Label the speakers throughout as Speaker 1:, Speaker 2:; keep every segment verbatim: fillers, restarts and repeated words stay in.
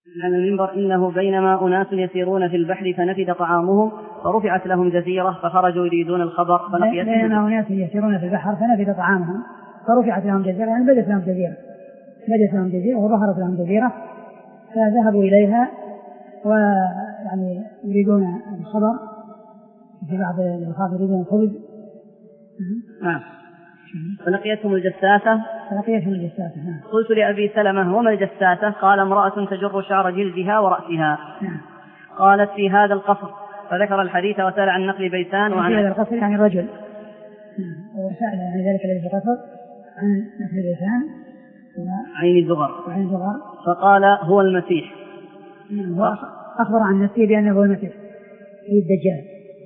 Speaker 1: على المنبر إنه بينما أناس يسيرون في البحر فنفد طعامهم فرفعت لهم جزيرة فخرجوا يريدون الخبر فلقيتهم
Speaker 2: بينما أناس يسيرون في البحر فنفد طعامهم فرفعت لهم جزيرة يعني بدت لهم جزيرة بدت لهم جزيرة وظهرت لهم جزيرة فذهبوا إليها ويعني يريدون الخبر في بعض الألفاظ يريدون الخبز.
Speaker 1: نعم. فلقيتهم الجساسة
Speaker 2: فلقيتهم الجساسة. نعم.
Speaker 1: قلت لأبي سلمة وما الجساسة؟ قال امرأة تجر شعر جلدها ورأسها.
Speaker 2: نعم.
Speaker 1: قالت في هذا القصر فذكر الحديث وسأل عن نقل بيسان وعن
Speaker 2: هذا القصر يعني الرجل. نعم. وسأل عن ذلك الذي في القصر عن نقل بيسان
Speaker 1: وعين الزغر
Speaker 2: وعين الزغر
Speaker 1: فقال هو المسيح.
Speaker 2: نعم. أخبر عن نفسه بأنه هو المسيح في الدجال.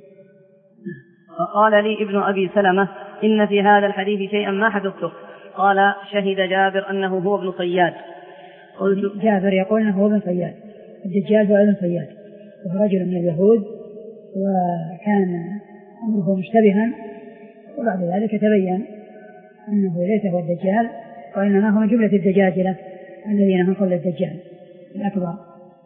Speaker 1: فقال لي ابن أبي سلمة إن في هذا الحديث شيئا ما حفظته. قال شهد جابر أنه هو ابن صياد.
Speaker 2: قلت جابر يقول أنه هو ابن صياد. الدجال هو ابن صياد وهو رجل من اليهود وكان أمره مشتبها وبعد ذلك تبين أنه ليس هو الدجال وإنما هو من جملة الدجاجلة الذين هم قبل الدجال الأكبر.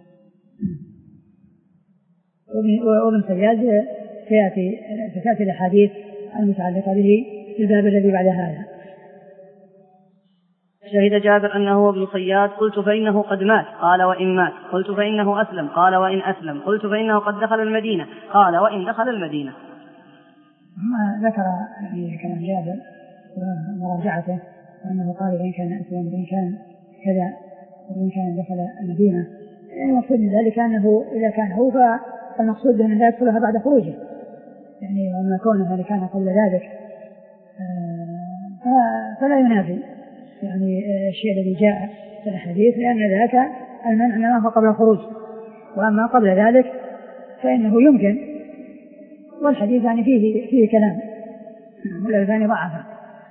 Speaker 2: وابن صياد سيأتي ستأتي الأحاديث المتعلقة به في الباب الذي بعد هذا.
Speaker 1: شهد جابر أنه ابن صياد. قلت فإنه قد مات. قال وإن مات. قلت فإنه أسلم. قال وإن أسلم. قلت فإنه قد دخل المدينة. قال وإن دخل المدينة.
Speaker 2: ما ذكر يعني كلام جابر ومراجعته وأنه قال وإن كان أسلم وإن كان كذا وإن كان دخل المدينة. المقصود من ذلك أنه إذا كان هو فالمقصود به أن لا يدخلها بعد خروجه يعني وما كونه اللي كان قبل ذلك فلا ينافي يعني الشيء الذي جاء في الحديث لأن ذاك المنع ما هو قبل الخروج وأما قبل ذلك فإنه يمكن والحديث يعني فيه فيه كلام والألباني ضعفه.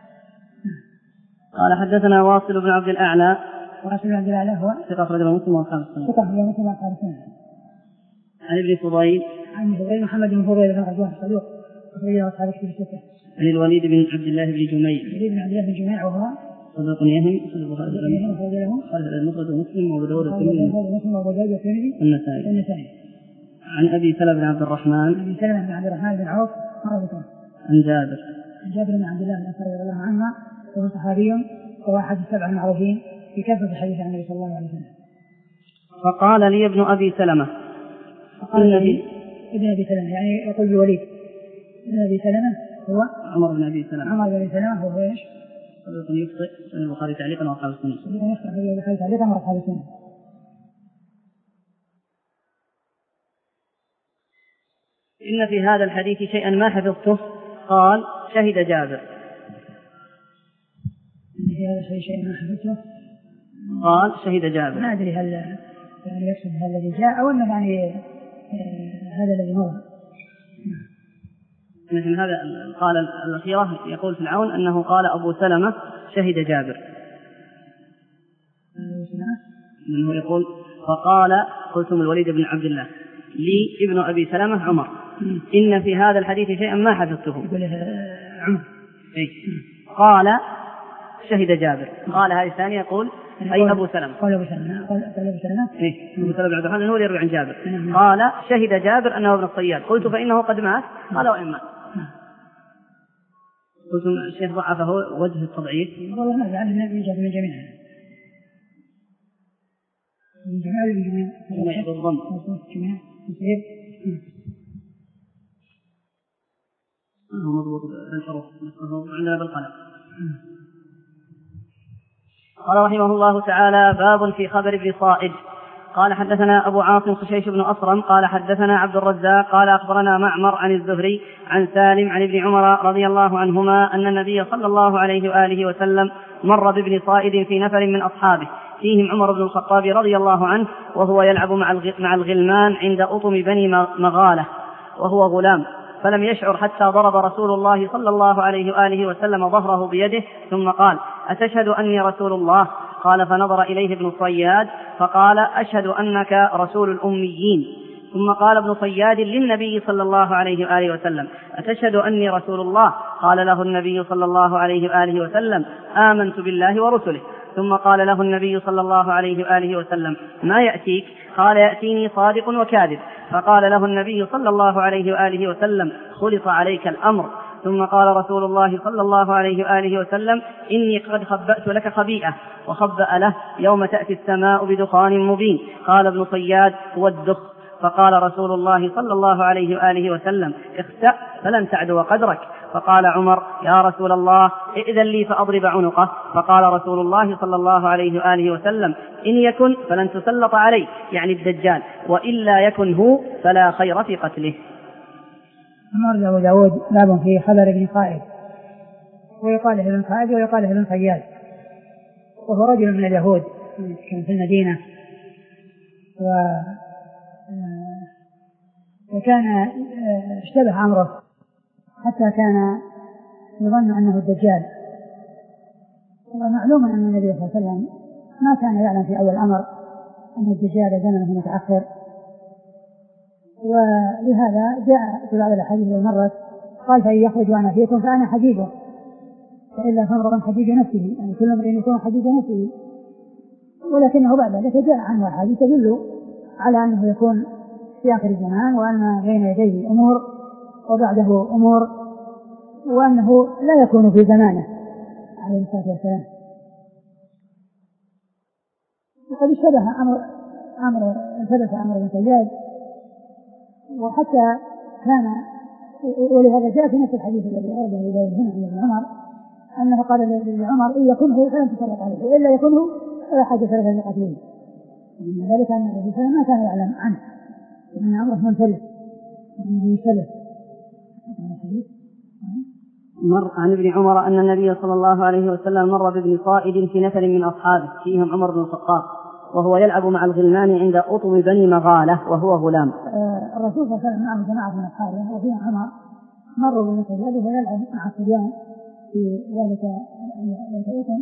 Speaker 1: قال حدثنا واصل بن عبد الأعلى.
Speaker 2: واصل بن عبد الأعلى هو
Speaker 1: ثقة أخرجه مسلم وأصحاب السنن.
Speaker 2: ثقة أخرجه مسلم وأصحاب السنن.
Speaker 1: عن ابن فضيل.
Speaker 2: عن فضيل محمد بن فضيل بن غزوان صدوق أخرجه أصحاب الكتب الستة.
Speaker 1: عن الوليد بن عبد الله بن جميع.
Speaker 2: الوليد بن عبد الله بن جميع وهو
Speaker 1: صدوق يهم أخرج البخاري خرج المفرد ومسلم وأبو داود والترمذي والنسائي. عن أبي سلمة بن عبد الرحمن.
Speaker 2: أبي سلمة بن عبد الرحمن بن عوف مرضى.
Speaker 1: عن جابر.
Speaker 2: عن جابر بن عبد الله بن أنصار رضي الله عنه وهو صحابي وهو أحد السبع المعروفين في كافة الحديث عن النبي صلى الله عليه وسلم.
Speaker 1: فقال لي ابن أبي سلمة.
Speaker 2: فقال لي ابن أبي سلمة يعني يقول الوليد ابن أبي سلمة هو
Speaker 1: عمر بن أبي سلمة.
Speaker 2: عمر بن أبي سلمة هو إيش؟
Speaker 1: صديق يخطئ البخاري تعليقا وأصحاب السنة.
Speaker 2: صديق يخطئ البخاري تعليقا وأصحاب السنة.
Speaker 1: إن في هذا الحديث شيئا ما حفظته. قال شهد جابر.
Speaker 2: إن في هذا الحديث شيئا ما حفظته.
Speaker 1: قال شهد جابر.
Speaker 2: ما أدري هل يعني يقصد هذا الذي جاء أو أنه يعني هذا الذي مر.
Speaker 1: مثل هذا قال الأخيرة يقول في العون أنه قال أبو سلمة شهد جابر. أنه يقول فقال قلتم الوليد بن عبد الله لي ابن أبي سلمة عمر إن في هذا الحديث شيئا ما حفظته.
Speaker 2: عمر.
Speaker 1: قال شهد جابر. قال هذه الثانية يقول أي أبو سلمة.
Speaker 2: قال أبو سلمة. قال أبو سلمة.
Speaker 1: إيه أبو سلمة بن عبد الرحمن هو اللي يروي عن جابر. قال شهد جابر أنه ابن الصياد. قلت فإنه قد مات. قال وإن مات. قلتم الشيخ ضعفه وجه التضعيف.
Speaker 2: والله ما زعل النبي جاب من جميعها. من جميع من جميع.
Speaker 1: ما يحب الضم.
Speaker 2: جميع. يصير.
Speaker 1: هو مضبوط بالحروف. عندنا بالقلم. قال رحمه الله تعالى باب في خبر ابن صائد. قال حدثنا أبو عاصم خشيش بن أصرم قال حدثنا عبد الرزاق قال أخبرنا معمر عن الزهري عن سالم عن ابن عمر رضي الله عنهما أن النبي صلى الله عليه وآله وسلم مر بابن صائد في نفر من أصحابه فيهم عمر بن الخطاب رضي الله عنه وهو يلعب مع الغلمان عند أطم بني مغالة وهو غلام فلم يشعر حتى ضرب رسول الله صلى الله عليه وآله وسلم ظهره بيده ثم قال أتشهد أني رسول الله؟ قال فنظر إليه ابن صياد فقال أشهد أنك رسول الأميين. ثم قال ابن صياد للنبي صلى الله عليه وآله وسلم أتشهد أني رسول الله؟ قال له النبي صلى الله عليه وآله وسلم آمنت بالله ورسله. ثم قال له النبي صلى الله عليه وآله وسلم: ما يأتيك؟ قال: يأتيني صادق وكاذب. فقال له النبي صلى الله عليه وآله وسلم: خلط عليك الأمر. ثم قال رسول الله صلى الله عليه وآله وسلم: إني قد خبأت لك خبيئة. وخبأ له: يوم تأتي السماء بدخان مبين. قال ابن صياد: هو الدخ. فقال رسول الله صلى الله عليه وآله وسلم: اخسأ فلن تعدو قدرك. فقال عمر: يا رسول الله، ائذن لي فأضرب عنقه. فقال رسول الله صلى الله عليه وآله وسلم: إن يكن فلن تسلط عليه، يعني الدجال، وإلا يكن هو فلا خير في قتله.
Speaker 2: أمر أبو داود باب في خبر ابن صائد، ويقال ابن صائد ويقال ابن صياد، وهو رجل من اليهود كان في المدينة، و وكان اشتبه أمره حتى كان يظن أنه الدجال. ومعلوم أن النبي صلى الله عليه وسلم ما كان يعلم في أول الأمر أن الدجال زمنه متأخر، ولهذا جاء في بعض الأحاديث المرة قال: فإن يخرج وأنا فيكم فأنا حديده، فإلا فامرؤ حديد نفسه، يعني كل امرئ يكون حديد نفسه. ولكنه بعد ذلك جاء عنه أحاديث تدل على أنه يكون في آخر الزمان، وأن بين يديه أمور وبعده أمور، وأنه لا يكون في زمانه عليه الصلاة والسلام. وقد اشتبه أمر أمر ثبت أمر ابن صياد، وحتى كان، ولهذا جاء في نفس الحديث الذي أورده أبو داود هنا عن ابن عمر أنه قال لعمر: إن يكنه فلن تسلط عليه، وإلا يكنه فلا حدث له في قتله. ومن ذلك أن الرسول صلى الله عليه وسلم ما كان يعلم عنه وأن أمره منفرد وأنه مشتبه.
Speaker 1: مر عن ابن عمر أن النبي صلى الله عليه وسلم مر بابن صائد في نفر من أصحابه فيهم عمر بن الخطاب، وهو يلعب مع الغلمان عند أطم بني مغالة وهو غلام.
Speaker 2: آه الرسول صلى الله عليه وسلم معه جماعة من أصحابه وفيهم عمر، مروا بابن صياد وهو يلعب مع الصبيان في ذلك الأطم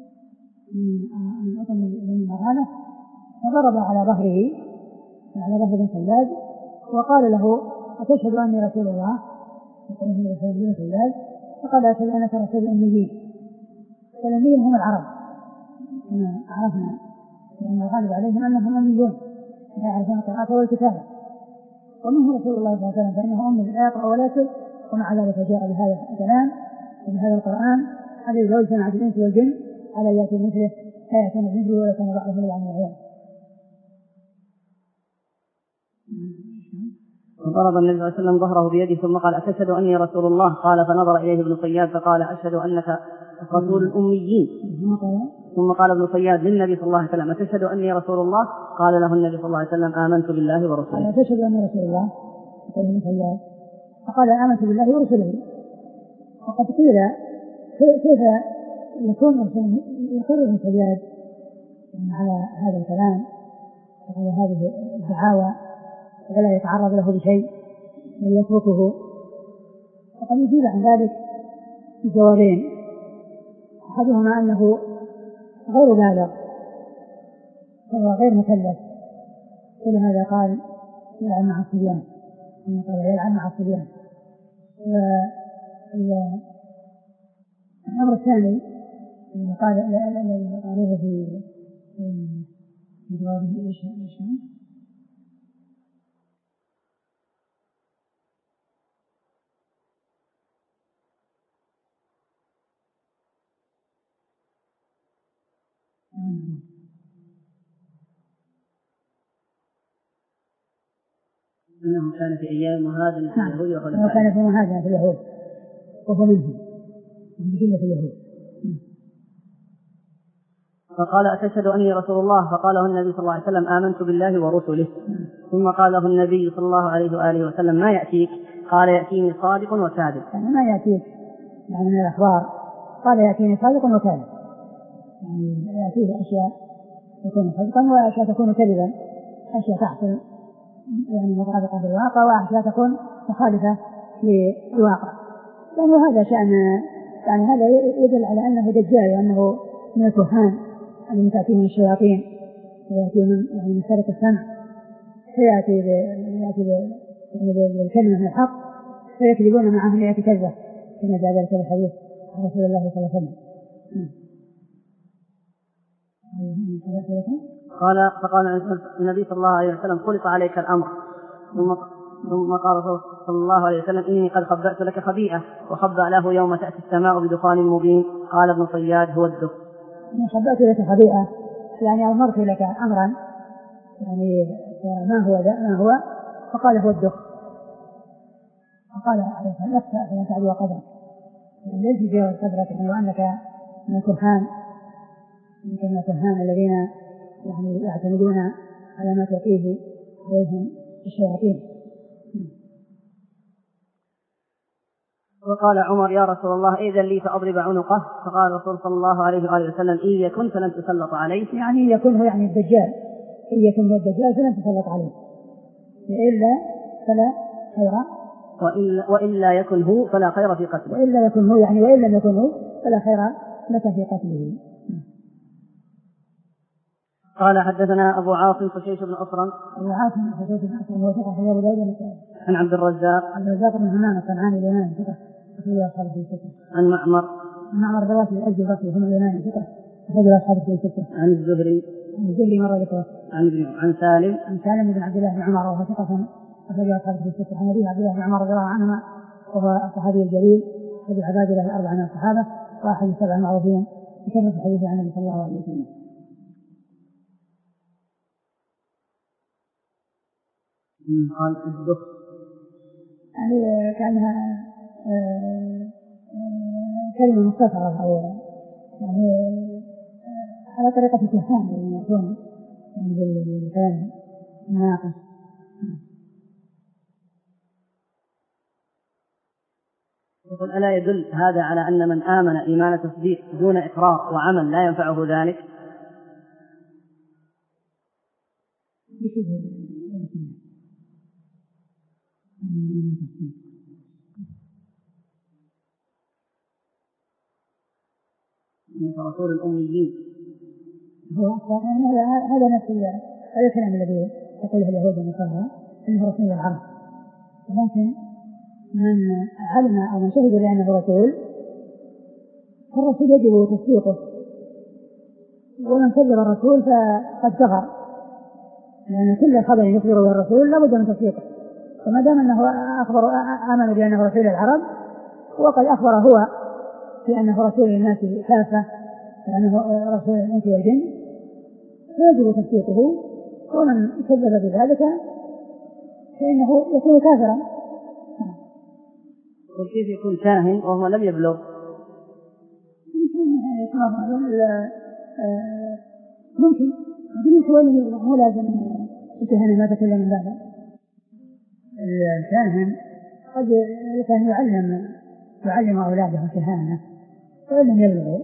Speaker 2: من أطم بني مغالة، فضرب على ظهره على ظهر ابن صياد وقال له: أتشهد أني رسول الله؟ يقول له ابن صياد، فقال: أشهد أنك رسول الأميين. والأميين هم العرب كما عرفنا، لأن الغالب عليهم أنهم أميون لا يعرفون القراءة والكتابة، ومنه رسول الله صلى الله عليه وسلم فإنه أمي لا يقرأ ولا يكتب، ومع ذلك جاء بهذا الكلام وبهذا القرآن الذي لو اجتمعت الإنس والجن على يأتي مثله لا يأتون بمثله ولا كان بعضهم لبعض ظهيرا.
Speaker 1: فضرب النبي صلى الله عليه وسلم ظهره بيده ثم قال: أتشهد أني رسول الله؟ قال: فنظر إليه ابن صياد فقال: أشهد أنك رسول الأميين. ثم قال ابن صياد للنبي صلى الله عليه وسلم: أتشهد أني رسول الله؟ قال له النبي صلى الله عليه وسلم: آمنت بالله ورسوله.
Speaker 2: أتشهد أني رسول الله؟ قال ابن صياد فقال: آمنت بالله ورسوله. وقد قيل كيف يكون يقول ابن صياد على هذا الكلام وعلى هذه الدعاوى ولا يتعرض له بشيء ويتركه؟ وقد يجيب عن ذلك بجوابين: أحدهما أنه غير بالغ وهو غير مكلف، ولهذا قال: يلعب مع الصبيان، قال يلعب مع الصبيان. والأمر الثاني الذي قال الذي قالوه في في جوابه إيش إيش
Speaker 1: أنه كان في أيام مهاجر في اليهود وخلفائهم.
Speaker 2: أنه كان في مهاجر في اليهود وهو منهم من جملة اليهود.
Speaker 1: فقال: أتشهد أني رسول الله؟ فقاله النبي صلى الله عليه وسلم: آمنت بالله ورسله. ثم قال له النبي صلى الله عليه وآله وسلم: ما يأتيك؟ قال: يأتيني صادق وكاذب.
Speaker 2: يعني ما يأتيك يعني من الأخبار، قال: يأتيني صادق وكاذب، يعني يأتيه أشياء تكون صدقا وأشياء تكون كذبا، أشياء تحصل يعني مطابقة بالواقع وأشياء تكون مخالفة للواقع. لأنه هذا شأن، يعني هذا يدل على أنه دجال وأنه من الكهان الذين تأتيهم الشياطين ويأتيهم يعني من سرقة السمع، فيأتي يأتي بالكلمة من الحق فيكذبون معه مئة كذبة كما جاء ذلك الحديث عن رسول الله صلى الله عليه وسلم.
Speaker 1: قال فقال النبي صلى الله عليه وسلم خلق عليك الأمر. ثم ثم قال صلى الله عليه وسلم إني قد خبأت لك خبيئة وخبأ له يوم تأتي السماء بدخان مبين. قال ابن صياد هو الدخ.
Speaker 2: خبأت لك خبيئة يعني أمرت لك أمرا يعني ما هو ذا ما هو فقال هو الدخ. فقال عليه نفسه أن تعدو قدرك ليس جاوز قدرك وأنك من الكهان من الكهان الذين يعني يعتمدون على ما تقيه عليهم الشياطين.
Speaker 1: وقال عمر يا رسول الله إذن لي فأضرب عنقه. فقال الرسول صلى الله عليه وآله وسلم إن يكن فلن تسلط عليه
Speaker 2: يعني يكون هو يعني الدجال إن يكن هو الدجال فلن تسلط عليه وإلا فلا خير
Speaker 1: وإلا, وإلا يكن هو فلا خير في قتله
Speaker 2: وإلا يكن هو يعني وإن لم يكن هو فلا خير لك في قتله.
Speaker 1: قال حدثنا أبو عاصم خشيش بن أصرم
Speaker 2: أبو عاصم خشيش بن أصرم هو ثقة في أبو داود
Speaker 1: عن عبد الرزاق
Speaker 2: عبد الرزاق بن همام الصنعاني اليماني ثقة أخرج أصحابه في الستة.
Speaker 1: عن معمر
Speaker 2: معمر رواه الأزدي البصري هم اليماني ثقة أخرج أصحابه في الستة.
Speaker 1: عن الزهري
Speaker 2: عن الزهري مرة ذكره
Speaker 1: عن ابن عن سالم
Speaker 2: عن سالم بن عبد الله بن عمر وهو ثقة أخرج أصحابه في الستة. عن أبي عبد الله بن عمر رضي الله عنهما وهو الصحابي الجليل أحد العباد له الأربعة من الصحابة وأحد السبع المعروفين بكثرة الحديث عن النبي صلى الله عليه وسلم.
Speaker 1: قال الدخ
Speaker 2: يعني كأنها كلمة مختصرة أو يعني على طريقة الكهان يعني يكون يعني بالكلام ناقص.
Speaker 1: يقول ألا يدل هذا على أن من آمن إيمان تصديق دون إقرار وعمل لا ينفعه ذلك؟ رسول الأميين
Speaker 2: هو هذا نفس هذا الكلام الذي يقوله اليهود والنصارى أنه رسول العرب. ولكن من علم أو من شهد بأنه رسول فالرسول يجب تصديقه ومن كذب الرسول فقد كفر لأن كل خبر يخبر به الرسول لا بد من تصديقه. فما دام أنه أخبر آمن بأنه رسول العرب وقد أخبر هو بأنه رسول الناس كافة لأنه رسول الإنس والجن فيجب تصديقه ومن كذب بذلك فإنه يكون كافرا.
Speaker 1: وكيف يكون كاهن وهو لم يبلغ؟
Speaker 2: ممكن ممكن هو لازم الكهنة ما تكلم من بعد. الكاهن قد كان يعلم يعلم أولاده الكهانة وإن لم يبلغوا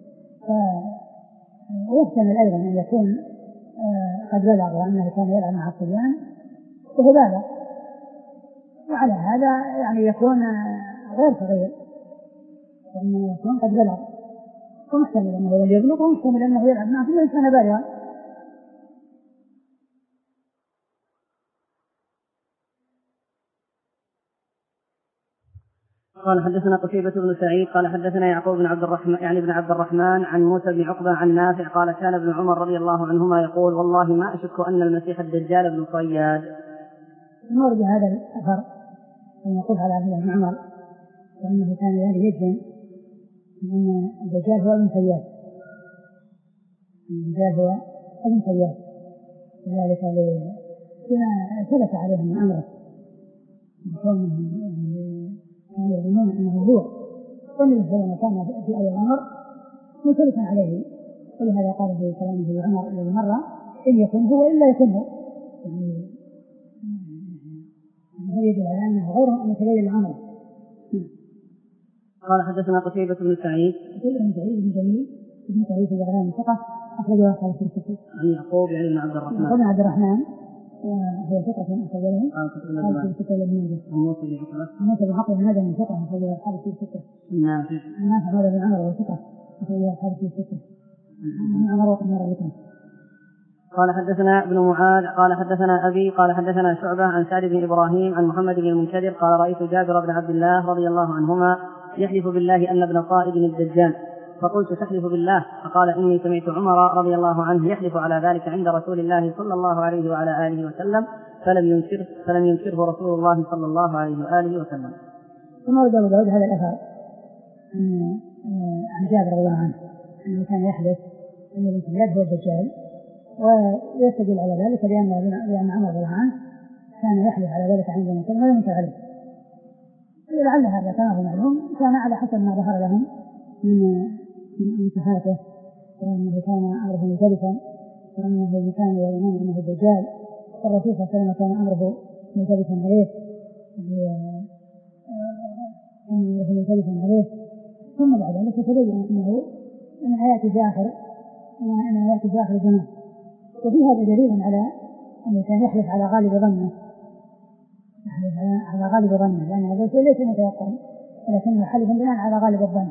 Speaker 2: ويحتمل أيضا أن يكون قد بلغ وأنه كان يلعب مع الصبيان وهو بالغ وعلى هذا يعني يكون غير صغير وإنما يكون قد بلغ ومحتمل أنه لم يبلغ ومحتمل أنه يلعب مع الصبيان كان بالغا.
Speaker 1: قال حدثنا قتيبة بن سعيد قال حدثنا يعقوب بن عبد الرحمن يعني ابن عبد الرحمن عن موسى بن عقبة عن نافع قال كان ابن عمر رضي الله عنهما يقول والله ما أشك أن المسيح الدجال ابن صياد.
Speaker 2: ورد هذا الأثر أن يقول على عبد الله بن عمر وأنه كان يعني يجزم أن الدجال هو ابن صياد. الدجال هو ابن صياد وذلك لما ثبت عليه من أمره كونه كانوا يظنون أنه هو والنبي صلى الله عليه وسلم كان في أول الأمر مختلفا عليه ولهذا قال في كلامه عمر الذي مر إن يكن هو إلا يكن هو يعني هذا يدل على أنه غير متبين لعمره.
Speaker 1: قال حدثنا قتيبة بن سعيد
Speaker 2: قتيبة بن سعيد بن جميل بن سعيد البغلاني ثقة أخرجه أصحاب في الكتب.
Speaker 1: عن يعقوب يعني بن عبد الرحمن
Speaker 2: يعقوب بن عبد الرحمن وهو ثقة أخرج له أصحاب في الكتب الأبنية.
Speaker 1: موسى بن عقبة
Speaker 2: موسى بن عقبة هذا من ثقة أخرجه أصحاب في الكتب.
Speaker 1: نافع
Speaker 2: نافع هذا بن عمر وهو ثقة أخرجه أصحاب في الكتب. عن عمر وقد مر بكم.
Speaker 1: قال حدثنا ابن معاذ قال حدثنا أبي قال حدثنا شعبة عن سعد بن إبراهيم عن محمد بن المنكدر قال رأيت جابر بن عبد الله رضي الله عنهما يحلف بالله أن ابن صائد الدجال فقلت تحلف بالله؟ فقال إني سمعت عمر رضي الله عنه يحلف على ذلك عند رسول الله صلى الله عليه وعلى آله وسلم فلم ينكره, فلم ينكره رسول الله صلى الله عليه وآله وسلم.
Speaker 2: ثم ورد أبو داود هذا الأثر عن جابر رضي الله عنه أنه كان يحلف أن ابن سياد هو الدجال، ويستدل على ذلك لأن عمر رضي الله عنه كان يحلف على ذلك عند ابن سياد ولم ينكر عليه. لعل هذا كما هو معلوم كان على حسب ما ظهر لهم من صفاته، وأنه كان أمره مختلفا، وأنه كان يظنون أنه الدجال، والرسول صلى الله عليه وسلم كان أمره مختلفا عليه كان أمره مختلفا عليه ثم بعد ذلك تبين أنه أن حياته في آخر أن حياته في آخر الزمان. وفي هذا دليل على أنه كان يحلف على غالب ظنه يحلف على غالب ظنه لأن هذا شيء ليس متيقن، ولكنه حلف بناء على غالب الظن.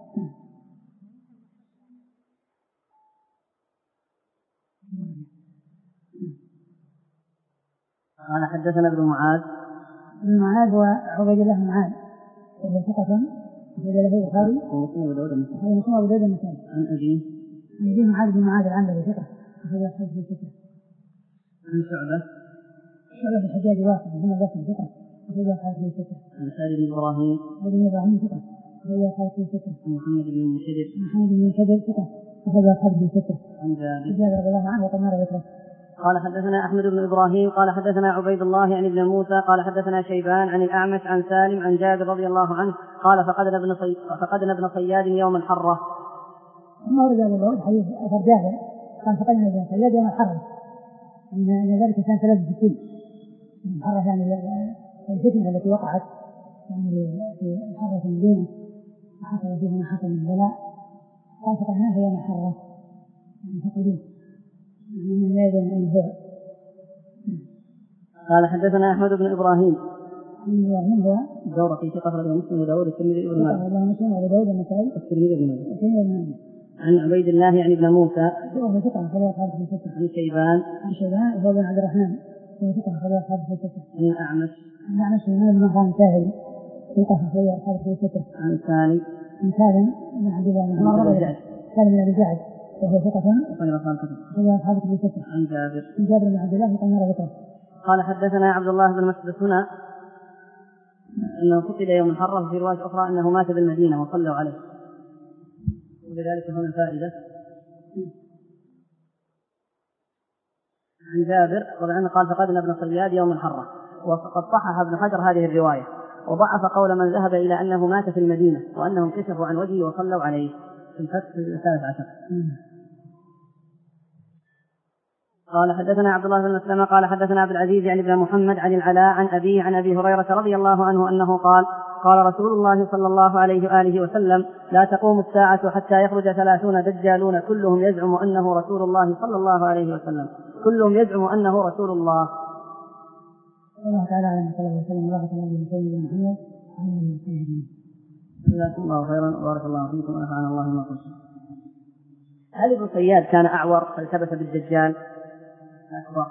Speaker 1: قال حدثنا ابن معاذ.
Speaker 2: ابن معاذ هو عبيد الله بن معاذ وهو ثقة أخرج له البخاري
Speaker 1: ومسلم وأبو داود النسائي.
Speaker 2: ومسلم وأبو داود النسائي.
Speaker 1: عن أبيه
Speaker 2: عن أبيه معاذ بن معاذ العنبري ثقة أخرج أصحابه في الستة.
Speaker 1: عن شعبة
Speaker 2: شعبة بن الحجاج واحد بن البصري ثقة أخرج أصحابه في الستة.
Speaker 1: عن خالد بن إبراهيم
Speaker 2: بن إبراهيم ثقة أخرج أصحابه في الستة.
Speaker 1: عن محمد بن منكدر
Speaker 2: محمد بن منكدر ثقة أخرج أصحابه في الستة.
Speaker 1: عن جابر
Speaker 2: جابر رضي الله عنه وقد مر ذكره.
Speaker 1: قال حدثنا أحمد بن إبراهيم قال حدثنا عبيد الله عن ابن موسى قال حدثنا شيبان عن الأعمش عن سالم عن جابر رضي الله عنه قال فقدنا ابن صي... فقدنا ابن صياد يوم الحرة.
Speaker 2: ثم ورد أبو داود حديث أثر جابر قال فقدنا ابن صياد يوم الحرة، أن ذلك كان ثلاث ستين الحرة، يعني الفتنة التي وقعت يعني في الحرة في المدينة وحصل فيها ما حصل من البلاء، قال فقدناه يوم الحرة يعني فقدوه من لا يدري أين هو.
Speaker 1: قال حدثنا أحمد بن إبراهيم
Speaker 2: من إبراهيم هو
Speaker 1: دورة في ثقة رجل مسلم وداود الترمذي وابن ماجه.
Speaker 2: الله مسلم وأبو داود النسائي
Speaker 1: الترمذي وابن ماجه.
Speaker 2: الترمذي وابن ماجه.
Speaker 1: عن عبيد الله عن ابن موسى
Speaker 2: هو ثقة خليل أصحابه في الستة.
Speaker 1: عن شيبان
Speaker 2: عن شيبان هو بن عبد الرحمن هو ثقة خليل أصحابه في الستة.
Speaker 1: عن الأعمش
Speaker 2: عن الأعمش بن مهران الساهلي ثقة خليل أصحابه في الستة.
Speaker 1: عن سالم
Speaker 2: عن سالم بن عبد الله بن عمر سالم بن أبي جعد وهو ثقة
Speaker 1: خليل
Speaker 2: أصحابه في الستة.
Speaker 1: عن جابر
Speaker 2: عن جابر بن عبد الله وقد مر ذكره.
Speaker 1: قال حدثنا عبد الله بن مسعود هنا أنه قتل يوم الحرة، في رواية أخرى أنه مات بالمدينة وصلوا عليه، ولذلك هنا فائدة. عن جابر رضي الله قال فقدنا ابن صياد يوم الحرة، وقد صحح ابن حجر هذه الرواية وضعف قول من ذهب إلى أنه مات في المدينة وأنهم كشفوا عن وجهه وصلوا عليه في الفتح الثالث عشر. قال حدثنا عبد الله بن مسلمة قال حدثنا عبد العزيز عن ابن محمد عن العلاء عن أبيه عن أبي هريرة رضي الله عنه أنه قال قال رسول الله صلى الله عليه وآله وسلم لا تقوم الساعة حتى يخرج ثلاثون دجالون كلهم يزعم أنه رسول الله صلى الله عليه وسلم كلهم يزعم أنه رسول الله.
Speaker 2: الله تعالى على صلى الله عليه وسلم وبارك الله على سيدنا محمد وعلى آله وصحبه.
Speaker 1: جزاكم الله خيرا وبارك الله فيكم ونفعنا الله بما قلتم. هل ابن صياد كان أعور فالتبس بالدجال أكبر؟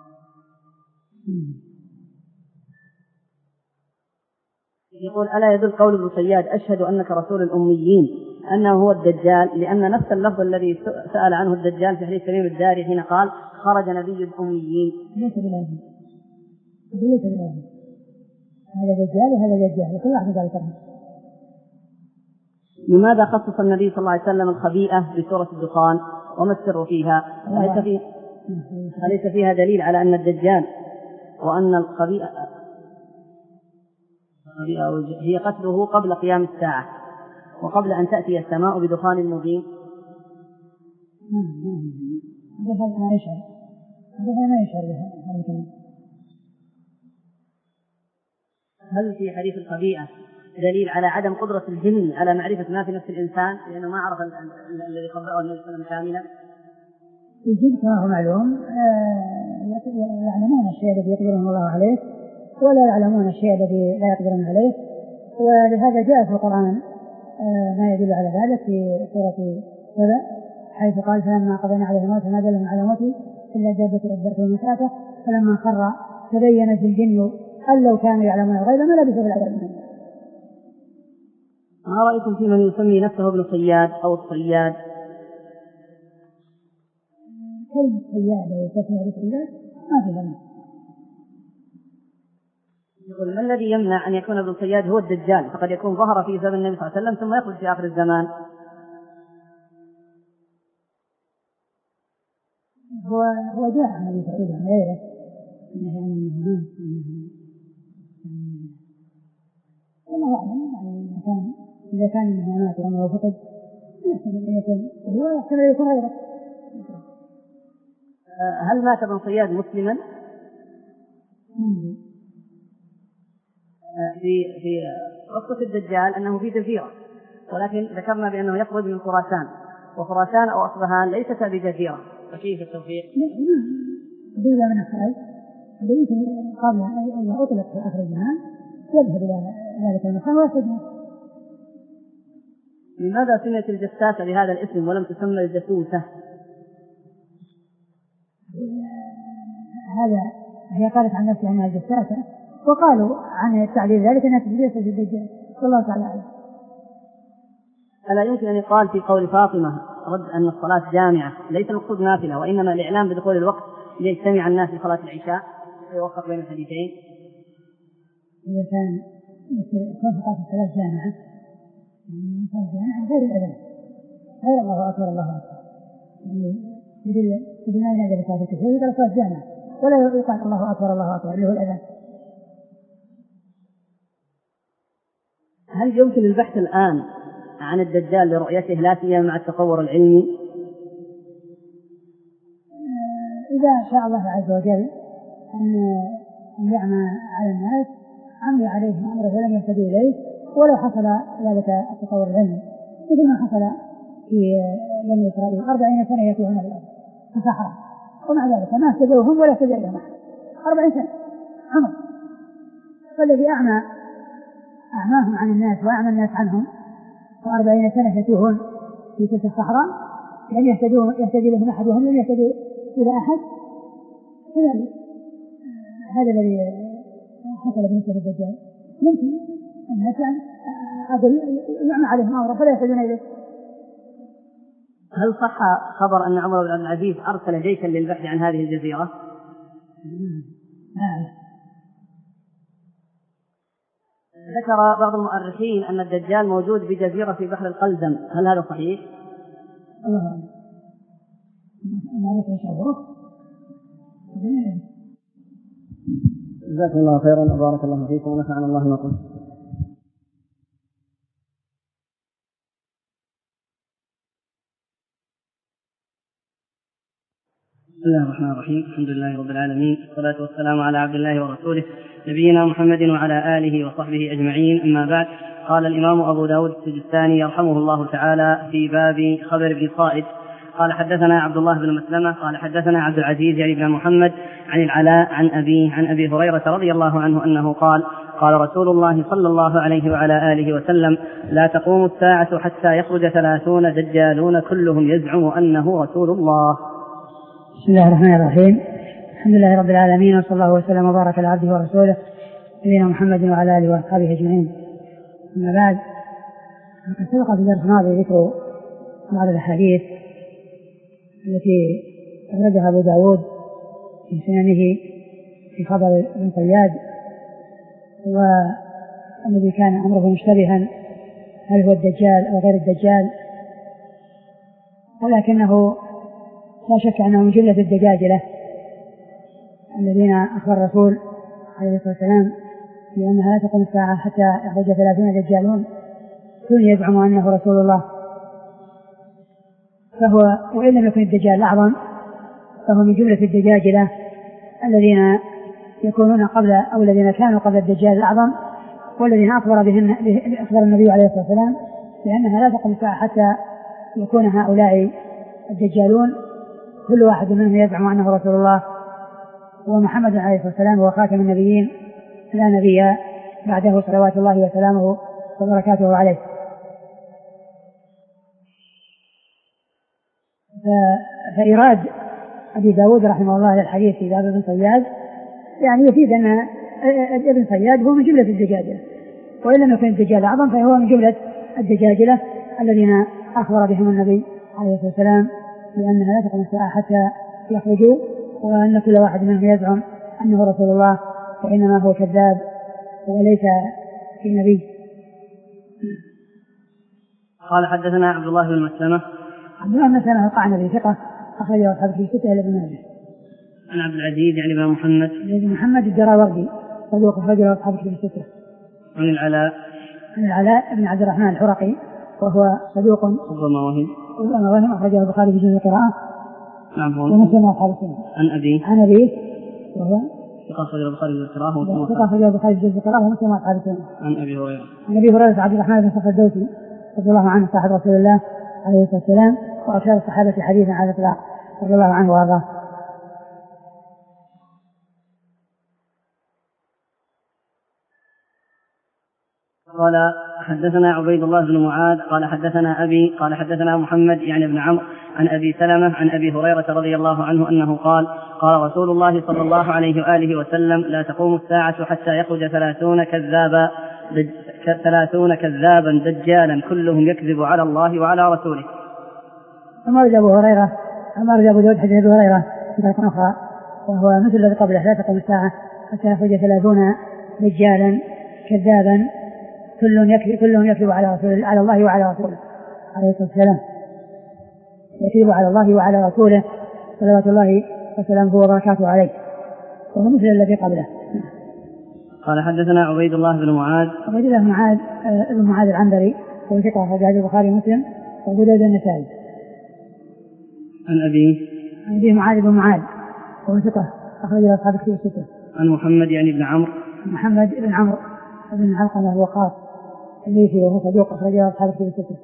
Speaker 1: يقول ألا يدل قول ابن صياد أشهد أنك رسول الأميين أنه هو الدجال، لأن نفس اللفظ الذي سأل عنه الدجال في حديث تميم الداري حين قال خرج نبي الأميين.
Speaker 2: ليس باللازم ليس باللازم هذا دجال وهذا دجال كل واحد قال كلام.
Speaker 1: لماذا خصص النبي صلى الله عليه وسلم الخبيئة بسورة الدخان وما السر فيها؟ أليس فيها أليس فيها دليل على أن الدجال وأن الخبيئة هي قتله قبل قيام الساعة وقبل أن تأتي السماء بدخان مبين؟
Speaker 2: هذا ما يشعر هذا ما يشعر بهذا الكلام.
Speaker 1: هل في حديث الخبيئة دليل على عدم قدرة الجن على معرفة ما في نفس الإنسان لأنه ما عرف الذي خبره النبي صلى الله عليه وسلم كاملا؟
Speaker 2: الجن كما هو معلوم يعلمون الشيء الذي يقدرون الله عليه ولا يعلمون الشيء الذي لا يقدرون عليه، ولهذا جاء في القرآن ما يدل على ذلك في سورة سبأ حيث قال فلما قضينا عليه الموت ما دلهم على موته إلا دابة أدبرته ومساته فلما خر تبينت الجن أن لو كانوا يعلمون الغيب ما لبثوا في العذاب المهين.
Speaker 1: ما رأيكم في من يسمي نفسه ابن صياد أو الصياد؟
Speaker 2: كلمة صياد أو تسمية الصياد ما في لنا.
Speaker 1: يقول ما الذي يمنع أن يكون ابن صياد هو الدجال؟ فقد يكون ظهر في زمن النبي صلى الله عليه وسلم ثم يخرج في آخر الزمان.
Speaker 2: هو هو جاء عن النبي صلى الله عليه وسلم غيره انه والله اعلم يعني اذا كان اذا كان انه مات وانه فقد يحتمل ان يكون هو يحتمل ان يكون غيره.
Speaker 1: هل مات ابن صياد مسلما؟ في في قصة الدجال أنه في جزيرة، ولكن ذكرنا بأنه يخرج من خراسان، وخراسان أو أصبهان ليست بجزيرة، فكيف التوفيق؟
Speaker 2: إذا من الخارج يمكن قبل أن أطلق في آخر الزمان يذهب إلى ذلك المكان ويسجن.
Speaker 1: لماذا سميت الجساسة بهذا الاسم ولم تسمى الجسوسة؟
Speaker 2: هذا هي قالت عن نفسها أنها الجساسة، وقالوا عن التعليل ذلك أنها تجلس الدجال والله تعالى أعلم.
Speaker 1: ألا يمكن أن يقال في قول فاطمة رد أن الصلاة جامعة ليس المقصود نافلة وإنما الإعلام بدخول الوقت ليجتمع الناس في صلاة العشاء ويوفق بين الحديثين؟
Speaker 2: إذا كان كون فقط الصلاة جامعة يعني صلاة جامعة غير الأذان غير الله أكبر الله أكبر يعني بدل ما ينادى بصلاة الكسوف يقال صلاة جامعة ولا يقال الله أكبر الله أكبر اللي هو الأذان.
Speaker 1: هل يمكن البحث الآن عن الدجال لرؤيته لا سيما مع التطور العلمي؟
Speaker 2: إذا شاء الله عز وجل أن يعمى على الناس عمي عليهم أمره ولم يهتدوا إليه، ولو حصل ذلك التطور العلمي مثل ما حصل في بني إسرائيل أربعين سنة يتوهون في الأرض في صحراء ومع ذلك ما اهتدوهم ولا اهتدوا إليهم أربعين سنة عمر. فالذي أعمى أعماهم عن الناس وأعمى الناس عنهم وأربعين سنة يتوهون في تلك الصحراء لم يهتدوا يهتدي لهم أحد وهم لم يهتدوا إلى أحد. كذلك هذا الذي حصل بالنسبة للدجال ممكن الناس يعمى عليهم أمره فلا يهتدون إليه.
Speaker 1: هل صح خبر أن عمر بن عبد العزيز أرسل جيشا للبحث عن هذه الجزيرة؟
Speaker 2: نعم.
Speaker 1: ذكر بعض المؤرخين أن الدجال موجود بجزيرة في بحر القلزم، هل هذا صحيح؟
Speaker 2: الله ما إن شاء الله.
Speaker 1: جزاكم الله خيرا وبارك الله فيكم ونفعنا الله ما قلت. بسم الله الرحمن الرحيم، الحمد لله رب العالمين، والصلاة والسلام على عبد الله ورسوله نبينا محمد وعلى آله وصحبه أجمعين، أما بعد. قال الإمام أبو داود السجستاني يرحمه الله تعالى في باب خبر ابن صائد قال حدثنا عبد الله بن مسلمة قال حدثنا عبد العزيز يعني بن محمد عن العلاء عن أبيه عن أبي هريرة رضي الله عنه أنه قال قال رسول الله صلى الله عليه وعلى آله وسلم لا تقوم الساعة حتى يخرج ثلاثون دجالون كلهم يزعم أنه رسول الله.
Speaker 2: بسم الله الرحمن الرحيم، الحمد لله رب العالمين، وصلى الله وسلم وبارك على عبده ورسوله نبينا محمد وعلى آله وأصحابه أجمعين. أما بعد، فقد سبق في درس ماضي ذكر بعض الأحاديث التي أخرجها أبو داود في سننه في خبر ابن صياد، والذي كان أمره مشتبها هل هو الدجال أو غير الدجال، ولكنه لا شك أنه من جملة الدجاجلة الذين أخبر الرسول عليه الصلاة والسلام بأنها لا تقوم الساعة حتى يخرج ثلاثون دجالون كل يزعم أنه رسول الله. فهو وإن لم يكن الدجال الأعظم فهو من جملة الدجاجلة الذين يكونون قبل أو الذين كانوا قبل الدجال الأعظم، والذين أخبر بهم أخبر النبي عليه الصلاة والسلام بأنها لا تقوم الساعة حتى يكون هؤلاء الدجالون كل واحد منهم يزعم أنه رسول الله. ومحمد عليه الصلاة والسلام هو خاتم النبيين لا نبي بعده صلوات الله وسلامه وبركاته عليه. فإيراد أبي داود رحمه الله للحديث في باب ابن صياد يعني يفيد أن ابن صياد هو من جملة الدجاجة، وإن لم يكن الدجال أعظم فهو من جملة الدجاجلة الذين أخبر بهم النبي عليه الصلاة والسلام بأنها لا تقوم الساعة حتى يخرجوا، وأن كل واحد منهم يزعم أنه رسول الله وإنما هو كذاب وليس في نبي.
Speaker 1: قال حدثنا عبد الله بن مسلمة.
Speaker 2: عبد الله بن مسلمة وقع نبي ثقة أخرجه أصحاب في ستة إلى ابن ماجه.
Speaker 1: عن عبد العزيز يعني بن محمد
Speaker 2: بن محمد الدراوردي صدوق أخرجه أصحاب في ستة.
Speaker 1: عن العلاء
Speaker 2: عن العلاء بن عبد الرحمن الحرقي وهو صدوق
Speaker 1: ربما وهم
Speaker 2: ربما وهم أخرجه البخاري في جزء القراءة.
Speaker 1: نعم.
Speaker 2: ومسلم أصحاب السنة.
Speaker 1: عن أبيه
Speaker 2: عن أبيه وهو
Speaker 1: ثقة أخرجه البخاري في القراءة
Speaker 2: ثقة أخرجه البخاري في جزء القراءة ومسلم أصحاب السنة.
Speaker 1: عن أبي هريرة
Speaker 2: عن أبي هريرة عبد الرحمن بن صخر الدوسي رضي الله عنه صاحب رسول الله عليه الصلاة والسلام وأكثر الصحابة حديثا على الإطلاق رضي الله عنه وأرضاه.
Speaker 1: قال حدثنا عبيد الله بن معاذ قال حدثنا أبي قال حدثنا محمد يعني بن عمرو عن أبي سلمة عن أبي هريرة رضي الله عنه أنه قال قال رسول الله صلى الله عليه وآله وسلم لا تقوم الساعة حتى يخرج ثلاثون كذابا ثلاثون كذابا دجالا كلهم يكذب على الله وعلى رسوله.
Speaker 2: ثم رجع أبو هريرة ثم رجع أبو داود حديث أبي هريرة بطريقة أخرى وهو مثل الذي قبله لا تقوم الساعة حتى يخرج ثلاثون دجالا كذابا كلهم يكذب كلهم يكذب على رسول على الله وعلى رسوله عليه الصلاة والسلام. يكذب على الله وعلى رسوله صلوات الله وسلامه وبركاته عليه وهو مثل الذي قبله.
Speaker 1: قال حدثنا عبيد الله بن معاذ.
Speaker 2: عبيد الله بن معاذ ابن معاذ العنبري وهو ثقة أخرج حديث البخاري ومسلم وأبو داود النسائي.
Speaker 1: عن أبي
Speaker 2: عن أبي معاذ بن معاذ وهو ثقة أخرج أصحاب كتب الستة.
Speaker 1: عن محمد يعني بن عمرو
Speaker 2: محمد بن عمرو بن علقمة الوقاص الليثي وهو صدوق أخرج أصحاب كتب الستة.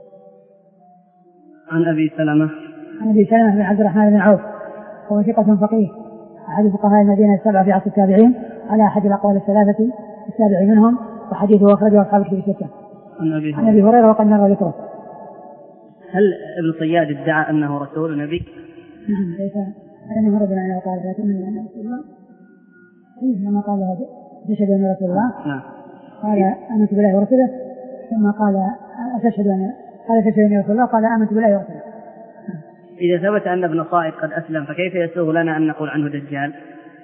Speaker 1: عن أبي سلمة
Speaker 2: عن أبي سلمة بن عبد الرحمن بن عوف وهو ثقة فقيه أحد فقهاء المدينة السبعة في عصر التابعين على أحد الأقوال الثلاثة السابع منهم وحديثه أخرجه أصحاب كتب الستة.
Speaker 1: عن أبي
Speaker 2: عن أبي هريرة وقد مر ذكره.
Speaker 1: هل ابن صياد ادعى أنه رسول نبي؟
Speaker 2: نعم ليس أنه رجل أنه قال لا تؤمن أن رسول الله لما قال هذا تشهد أن رسول الله
Speaker 1: نعم
Speaker 2: قال آمنت بالله ورسوله ثم قال أتشهد أن قال تشهد أن رسول الله قال آمنت بالله ورسوله.
Speaker 1: إذا ثبت أن ابن صائد قد أسلم فكيف يسوغ لنا أن نقول عنه دجال؟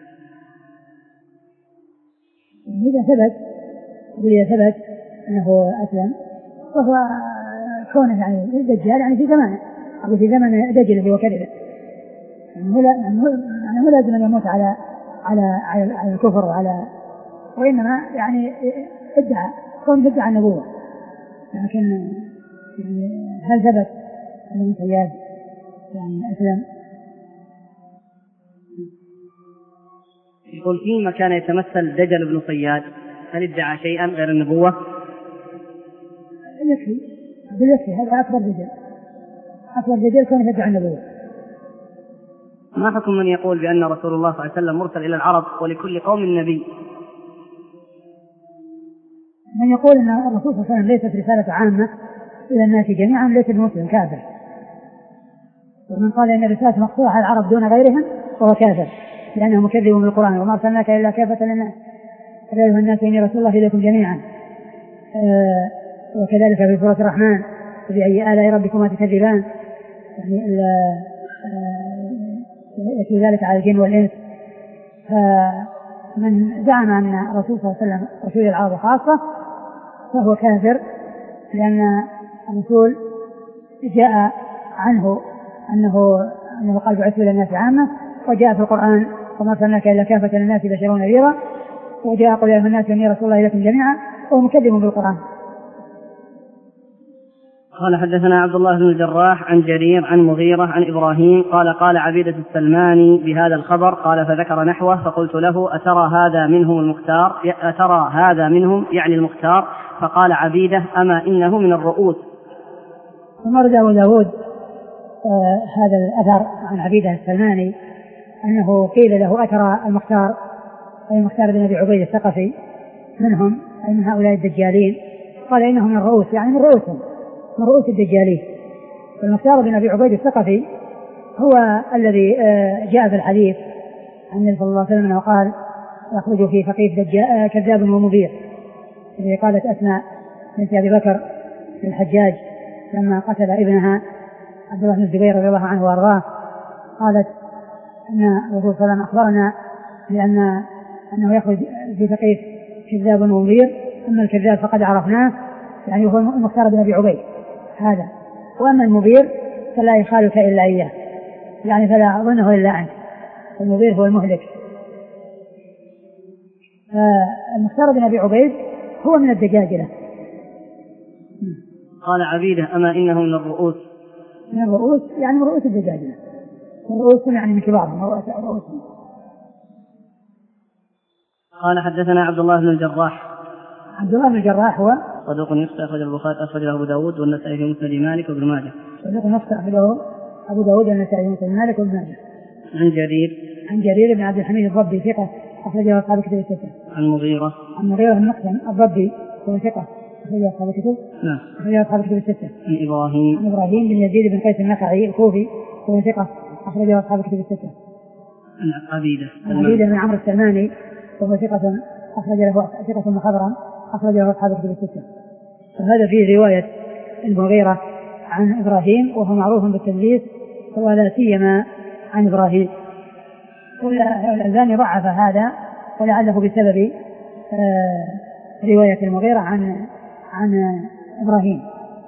Speaker 2: إذا ثبت إذا ثبت أنه أسلم فهو كونه يعني دجال يعني في زمانه أو في زمن دجل وكذبه يعني هو يعني هو لازم أن يموت على على على, على الكفر وعلى وإنما يعني ادعى كون ادعى النبوة لكن يعني هل ثبت أن ابن صياد يعني أسلم؟
Speaker 1: يقول فيما كان يتمثل دجل ابن صياد هل ادعى شيئا غير النبوة؟
Speaker 2: يكفي باليكفي هذا أكبر دجل أكبر دجل كان يدعى النبوة.
Speaker 1: ما حكم من يقول بأن رسول الله صلى الله عليه وسلم مرسل إلى العرب ولكل قوم نبي؟
Speaker 2: من يقول أن الرسول صلى الله عليه وسلم ليست رسالة عامة إلى الناس جميعا ليس المسلم كافر. ومن قال أن الرسالة مقصورة على العرب دون غيرهم فهو كافر لأنه مكذب بالقرآن وما أرسلناك إلا كافة للناس يا أيها الناس إني رسول الله إليكم جميعا. آه وكذلك في سورة الرحمن فبأي آلاء ربكما تكذبان يعني يكفي ذلك على الجن والإنس. فمن زعم أن الرسول صلى الله عليه وسلم رسول العرب خاصة فهو كافر لأن الرسول جاء عنه أنه أنه قال بعثت إلى الناس عامة وجاء في القرآن وما أرسلناك إلا كافة للناس بشيرا ونذيرا وجاء قل يا أيها الناس إني رسول الله إليكم جميعا وهو مكذب بالقرآن.
Speaker 1: قال حدثنا عبد الله بن الجراح عن جرير عن مغيرة عن إبراهيم قال قال عبيدة السلماني بهذا الخبر قال فذكر نحوه فقلت له أترى هذا منهم المختار أترى هذا منهم يعني المختار فقال عبيدة أما إنه من الرؤوس.
Speaker 2: ثم رد أبو داود آه هذا الأثر عن عبيدة السلماني أنه قيل له أترى المختار أي المختار بن أبي عبيد الثقفي منهم أي من هؤلاء الدجالين قال إنه من الرؤوس يعني من رؤوسهم من رؤوس الدجالين. والمختار بن أبي عبيد الثقفي هو الذي جاء في الحديث عن النبي صلى الله عليه وسلم أنه قال يخرج في فقيه كذاب ومبير الذي قالت أسماء بنت أبي بكر للحجاج لما قتل ابنها عبد الله بن الزبير رضي الله عنه وارضاه، قالت ان الرسول صلى الله عليه وسلم اخبرنا بان انه يخرج في ثقيف كذاب ومبير، اما الكذاب فقد عرفناه، يعني هو المختار بن ابي عبيد هذا، واما المبير فلا يخالك الا اياه، يعني فلا اظنه الا انت، المبير هو المهلك. فالمختار بن ابي عبيد هو من الدجاجلة.
Speaker 1: قال عبيدة أما إنه من الرؤوس،
Speaker 2: من الرؤوس يعني من رؤوس الدجاجلة، من رؤوسهم يعني من كبارهم رؤوسهم.
Speaker 1: قال حدثنا عبد الله بن الجراح.
Speaker 2: عبد الله بن الجراح هو
Speaker 1: صدوق يخطئ، أخرج البخاري أخرجه أبو داود والنسائي في مسند مالك وابن ماجه.
Speaker 2: صدوق يخطئ، أخرجه أبو داود والنسائي في مسند مالك وابن ماجه.
Speaker 1: عن جرير
Speaker 2: عن جرير بن عبد الحميد الضبي ثقة، أخرجه أصحاب الكتب الستة.
Speaker 1: عن مغيرة
Speaker 2: عن مغيرة بن مقسم الضبي هو ثقة، أخرجه أصحاب الكتب.
Speaker 1: نعم.
Speaker 2: أخرجه أصحاب الكتب الستة.
Speaker 1: عن إبراهيم.
Speaker 2: عن إبراهيم بن يزيد بن قيس النخعي الكوفي هو ثقة، أخرجه أصحاب الكتب الستة.
Speaker 1: عن عبيدة.
Speaker 2: عن عبيدة بن عمرو السلماني وهو ثقة، أخرج له ثقة مخضرم، أخرج له أصحاب الكتب الستة. وهذا فيه رواية المغيرة عن إبراهيم وهو معروف بالتدليس ولا سيما عن إبراهيم، والألباني ضعف هذا ولعله بسبب آه رواية المغيرة عن عن إبراهيم.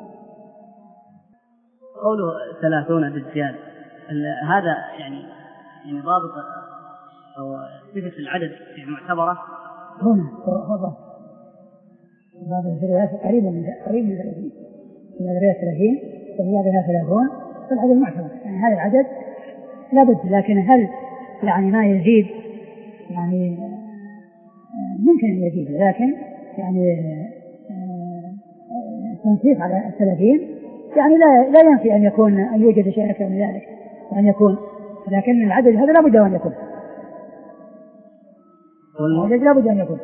Speaker 1: قوله ثلاثون دجال هذا يعني يعني ضابط أو صفة العدد معتبرة
Speaker 2: هنا هو هذا الروايات قريبا من قريب من ثلاثين، من الروايات ثلاثين وفي بعضها ثلاثون، فالعدد معتبر، يعني هذا العدد لا بد، لكن هل يعني ما يزيد يعني ممكن أن يزيد، لكن يعني تنصيص على الثلاثين يعني لا لا ينفي أن يكون أن يوجد شيء أكثر من ذلك وأن يكون، لكن العدد هذا لا بد أن يكون، العدد لا بد أن يكون.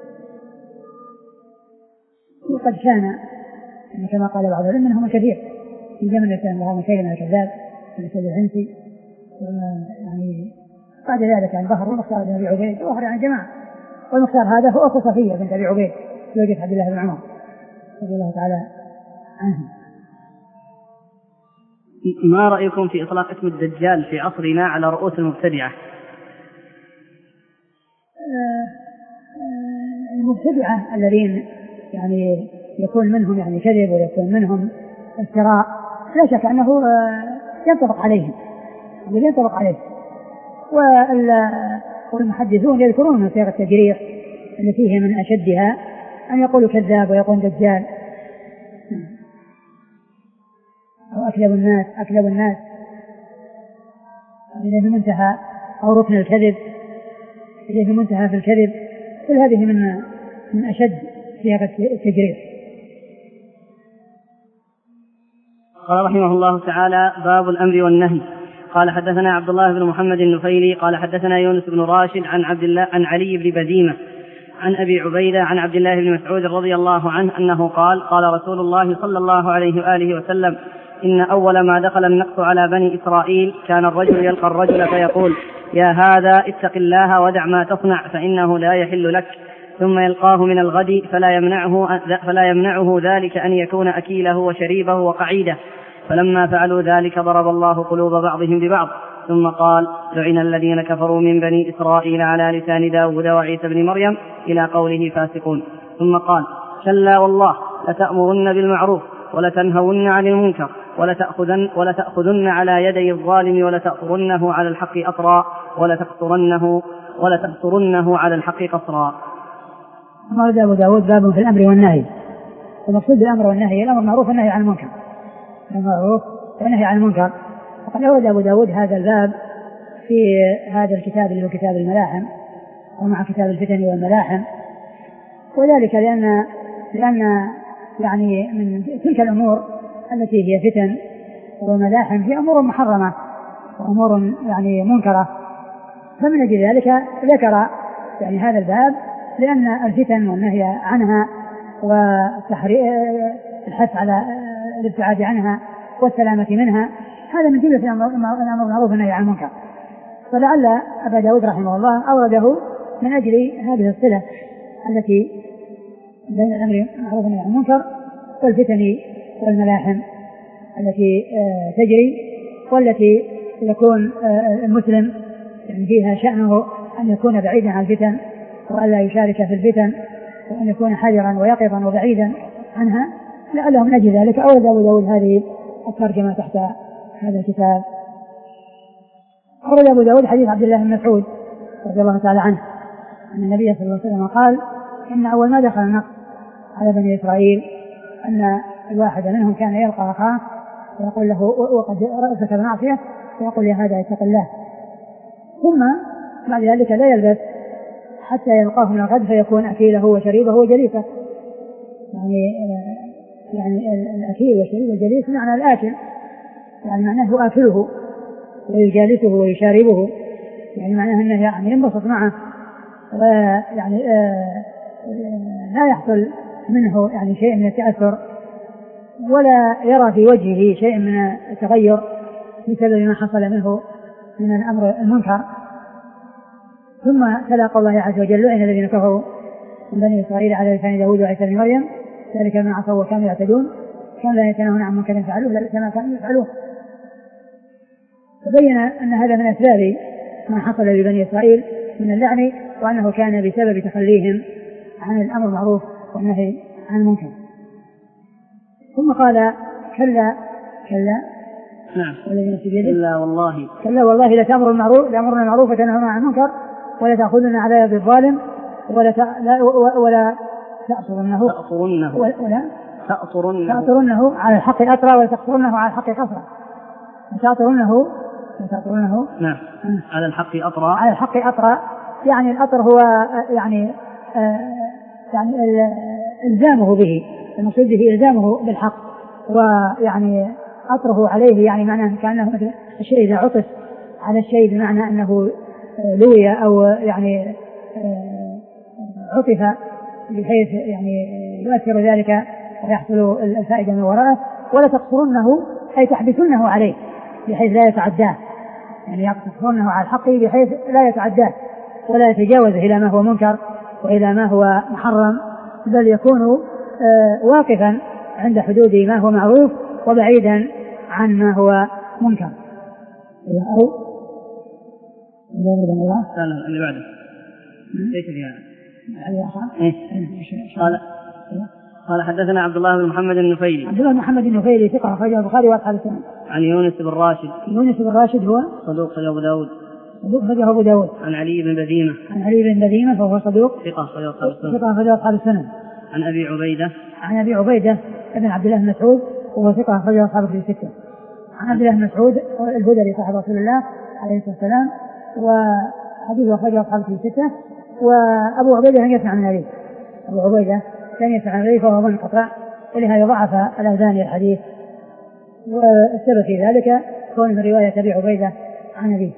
Speaker 2: وقد كان كما قال بعض العلماء منهم الكثير في زمن كان هذا كلمة الكذاب والكذاب العنسي، يعني بعد ذلك يعني ظهر المختار بن أبي عبيد ظهر عن جماعة، والمختار هذا هو أخو صفية بنت أبي عبيد زوجة عبد الله بن عمر رضي الله تعالى عنه.
Speaker 1: ما رأيكم في إطلاق اسم الدجال في عصرنا على رؤوس المبتدعة؟
Speaker 2: المبتدعة الذين يعني يكون منهم يعني كذب ويكون منهم افتراء لا شك أنه ينطبق عليهم ينطبق عليه، والمحدثون يذكرون من صيغ التجريح التي هي من أشدها أن يقولوا كذاب ويقول دجال أو أكذب الناس أكذب الناس إليه منتهى، أو ركن الكذب إليه منتهى في الكذب، كل هذه من من أشد صيغ التجريح.
Speaker 1: قال رحمه الله تعالى: باب الأمر والنهي. قال حدثنا عبد الله بن محمد النفيلي قال حدثنا يونس بن راشد عن عبد الله عن علي بن بديمة عن أبي عبيدة عن عبد الله بن مسعود رضي الله عنه أنه قال: قال رسول الله صلى الله عليه وآله وسلم: إن أول ما دخل النقص على بني إسرائيل كان الرجل يلقى الرجل فيقول: يا هذا اتق الله ودع ما تصنع فإنه لا يحل لك، ثم يلقاه من الغد فلا يمنعه, فلا يمنعه ذلك أن يكون أكيله وشريبه وقعيده، فلما فعلوا ذلك ضرب الله قلوب بعضهم ببعض، ثم قال: لعن الذين كفروا من بني إسرائيل على لسان داود وعيسى بن مريم إلى قوله فاسقون. ثم قال: كلا والله لتأمرن بالمعروف ولتنهون عن المنكر ولتأخذن, ولتأخذن على يدي الظالم ولتأخرنه على الحق أطرا ولتقصرنه, ولتقصرنه على الحق قصرا.
Speaker 2: قال أبو داود: باب في الأمر والنهي. المقصود بالأمر والنهي الأمر معروف والنهي عن المنكر، المعروف والنهي عن المنكر. وقد أورد أبو داود هذا الباب في هذا الكتاب اللي هو كتاب الملاحم ومع كتاب الفتن والملاحم، وذلك لأن لأن يعني من تلك الأمور التي هي فتن وملاحم في أمور محرمة وأمور يعني منكرة، فمن أجل ذلك ذكر يعني هذا الباب، لأن الفتن والنهي عنها والحث على الابتعاد عنها والسلامة منها هذا من جملة الأمر المعروف والنهي عن المنكر. فلعل أبا داود رحمه الله أورده من أجل هذه الصلة التي بين الأمر المعروف والنهي عن المنكر والفتن والملاحم التي تجري والتي يكون المسلم يعني فيها شأنه أن يكون بعيدا عن الفتن وأن لا يشارك في الفتن وأن يكون حذرا ويقظا وبعيدا عنها. لعلهم نجد ذلك. أورد أبو داود هذه الترجمة تحت هذا الكتاب. أورد أبو داود حديث عبد الله بن مسعود رضي الله تعالى عنه أن النبي صلى الله عليه وسلم قال إن أول ما دخل النقص على بني إسرائيل أن الواحد منهم كان يلقى أخاه ويقول له وقد ارتكب معصية ويقول يا هذا اتق الله، ثم بعد ذلك لا يلبث حتى يلقاه من الغد فيكون أكيله وشريبه وجليسه. يعني يعني الأكيل والشريب والجليس معنى الآكل، يعني معناه آكله ويجالسه ويشاربه، يعني معناه أنه يعني ينبسط معه ويعني لا يحصل منه يعني شيء من التأثر ولا يرى في وجهه شيء من التغير بسبب ما حصل منه من الأمر المنكر. ثم تلا قول الله عز وجل لعن الذين كفروا من بني إسرائيل على لسان داود وعيسى بن مريم ذلك ما عصوا وكانوا يعتدون كانوا لا يتناهون عن منكر فعلوه لبئس ما كانوا يفعلون. تبين أن هذا من أسباب ما حصل لبني إسرائيل من اللعن وأنه كان بسبب تخليهم عن الأمر المعروف والنهي عن المنكر. ثم قال كلا كلا
Speaker 1: نعم
Speaker 2: كلا
Speaker 1: والله
Speaker 2: كلا والله لتأمر المعروف لأمرنا المعروف وتنهون عن المنكر ولا تأخذنا على يد الظالم ولا لا ولا تأصرنه
Speaker 1: تأصرنه
Speaker 2: ولا
Speaker 1: تأصرنه
Speaker 2: تأصرنه على الحق أطرا ولا تأصرنه على الحق قصرا. تأصرنه تأصرنه
Speaker 1: نعم على الحق أطرا
Speaker 2: على الحق أطرا يعني الأطر هو يعني آه يعني إلزامه به، المقصود به إلزامه بالحق، ويعني أطره عليه يعني معناه كأنه مثل الشيء إذا عطف على الشيء بمعنى أنه لوي أو يعني عطف بحيث يعني يؤثر ذلك ويحصل الفائدة من وراءه. ولا تقصرنه أي تحبسنه عليه بحيث لا يتعداه، يعني تقصرنه على الحق بحيث لا يتعداه ولا يتجاوز إلى ما هو منكر وإلى ما هو محرم، بل يكون واقفا عند حدود ما هو معروف وبعيدا عن ما هو منكر. أو
Speaker 1: اللي بعده ليس فيها قال قال حدثنا عبد الله بن محمد النفيلي
Speaker 2: عبد الله بن محمد النفيلي ثقة أخرجه البخاري وأصحاب السنن.
Speaker 1: عن يونس بن راشد
Speaker 2: يونس بن راشد هو
Speaker 1: صدوق أبو داود
Speaker 2: صدوق أخرجه أبو داود.
Speaker 1: عن علي بن بذيمة
Speaker 2: عن علي بن بذيمة فهو صدوق
Speaker 1: ثقة
Speaker 2: أخرجه أصحاب السنن.
Speaker 1: عن أبي عبيدة
Speaker 2: عن أبي عبيدة ابن عبد الله بن مسعود وهو ثقة أخرجه أصحاب الكتب الستة. عن عبد الله بن مسعود البدري صاحب رسول الله عليه الصلاة والسلام وحديثه أخرجه أصحاب الكتب الستة. وأبو عبيدة لم يسمع من أبيه، أبو عبيدة لم يسمع من أبيه فهو منقطع، ولهذا ضعف الألباني الحديث، والسبب في ذلك كون من رواية أبي عبيدة عن أبيه.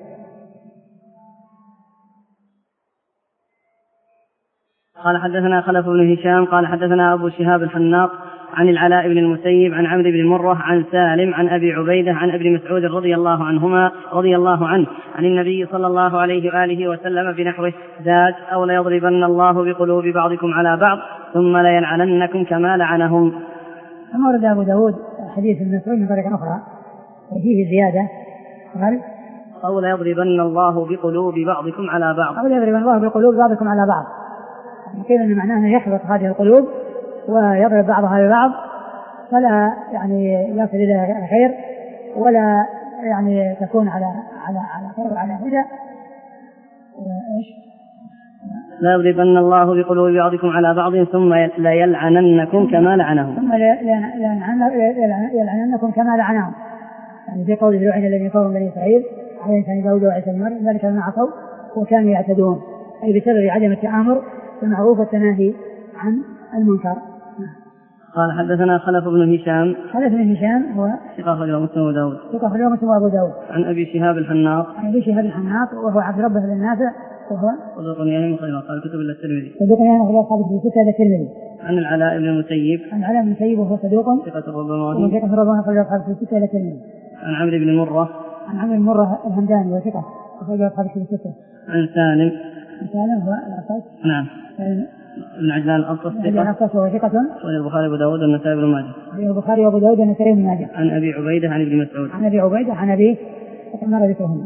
Speaker 1: قال حدثنا خلف بن هشام قال حدثنا أبو شهاب الحناط عن العلاء بن المسيب عن عمرو بن مرة عن سالم عن أبي عبيدة عن ابن مسعود رضي الله عنهما رضي الله عنه عن النبي صلى الله عليه وآله وسلم بنحوه زاد أو ليضربن الله بقلوب بعضكم على بعض ثم ليلعننكم كما لعنهم.
Speaker 2: ثم ورد أبو داود حديث ابن مسعود من طريق أخرى وفيه زيادة قال
Speaker 1: أو ليضربن الله بقلوب بعضكم على بعض
Speaker 2: أو ليضربن الله بقلوب بعضكم على بعض، قيل أن معناه يخلط هذه القلوب ويضرب بعضها ببعض فلا يعني يصل إلى خير ولا يعني تكون على على على خير وعلى هدى. إيش؟
Speaker 1: لا يضربن الله بقلوب بعضكم على بعض ثم لا يلعننكم كما لعنهم
Speaker 2: ثم يلعننكم كما لعنهم، يعني في قوله لعن الذين كفروا من بني إسرائيل على لسان داود وعيسى بن مريم ذلك ما عصوا وكانوا يعتدون، أي بسبب عدم التآمر بالمعروف والتناهي عن المنكر.
Speaker 1: قال حدثنا خلف بن هشام
Speaker 2: خلف بن هشام هو
Speaker 1: ثقة أخرجه مسلم وأبو داود
Speaker 2: ثقة أخرجه مسلم وأبو داود.
Speaker 1: عن أبي شهاب الحناط
Speaker 2: عن أبي شهاب الحناط وهو عبد ربه بن نافع وهو
Speaker 1: صدوق يعني مخرج قال كتب إلا الترمذي
Speaker 2: صدوق يعني مخرج أصحاب الكتب إلا الترمذي.
Speaker 1: عن العلاء بن المسيب
Speaker 2: عن العلاء بن المسيب وهو صدوق
Speaker 1: ثقة ربما
Speaker 2: وهو ثقة ربما أخرج أصحاب الكتب إلا الترمذي.
Speaker 1: عن عمرو بن مرة
Speaker 2: عن عمرو بن مرة الهمداني وثقة أخرج أصحاب الكتب الستة.
Speaker 1: عن سالم
Speaker 2: عن سالم هو العصاص
Speaker 1: نعم بن عجلان الأبطس
Speaker 2: ثقة وهو ثقة
Speaker 1: البخاري وأبو داود والنسائي بن ماجه.
Speaker 2: البخاري وأبو داود والنسائي بن ماجه.
Speaker 1: عن أبي عبيدة عن ابن مسعود.
Speaker 2: عن أبي عبيدة عن أبي مر ذكرهم.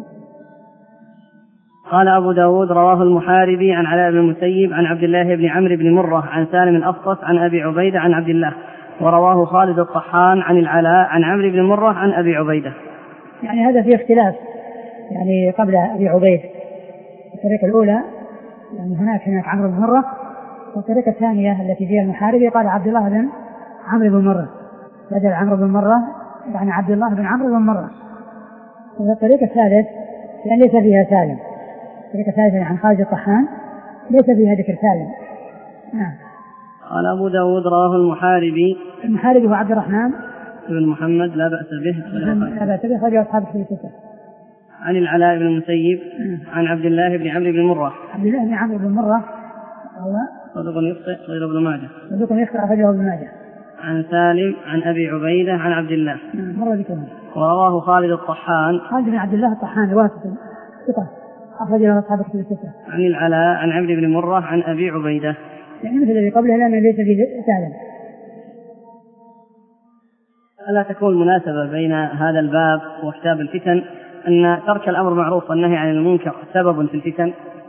Speaker 1: قال أبو داود رواه المحاربي عن علاء بن المسيب عن عبد الله بن عمرو بن مرة عن سالم الأفطس عن أبي عبيدة عن عبد الله. ورواه خالد الطحان عن العلاء عن عمرو بن مرة عن أبي عبيدة.
Speaker 2: يعني هذا فيه اختلاف يعني قبل أبي عبيدة. الطريقة الأولى يعني هناك هناك عمرو بن مرة، والطريقة الثانية التي فيها المحاربي قال عبد الله بن عمرو بن مرة بدل عمرو بن مرة يعني عبد الله بن عمرو بن مرة. والطريقة الثالث يعني ليس فيها سالم. الطريقة الثالثة عن خالد الطحان ليس فيها ذكر سالم. نعم.
Speaker 1: قال أبو داود رواه المحاربي.
Speaker 2: المحاربي هو عبد الرحمن
Speaker 1: بن محمد لا بأس به
Speaker 2: لا بأس به خرج أصحاب الكتب الستة.
Speaker 1: عن العلاء بن المسيب عن عبد الله بن عمرو بن مرة.
Speaker 2: عبد الله بن عمرو بن مرة هو
Speaker 1: صدوق يخطئ غير ابن ماجه.
Speaker 2: صدوق يخطئ أخرجه ابن ماجه.
Speaker 1: عن سالم عن أبي عبيدة عن عبد الله.
Speaker 2: مرة ذكرهم.
Speaker 1: ورواه خالد الطحان.
Speaker 2: خالد بن عبد الله الطحان واسطي ثقة أخرجه أصحاب الكتب الستة.
Speaker 1: عن العلاء عن عمرو بن مرة عن أبي عبيدة.
Speaker 2: يعني مثل الذي قبله لأنه ليس في سالم.
Speaker 1: ألا تكون مناسبة بين هذا الباب وكتاب الفتن أن ترك الأمر معروف والنهي عن المنكر سبب في الفتن؟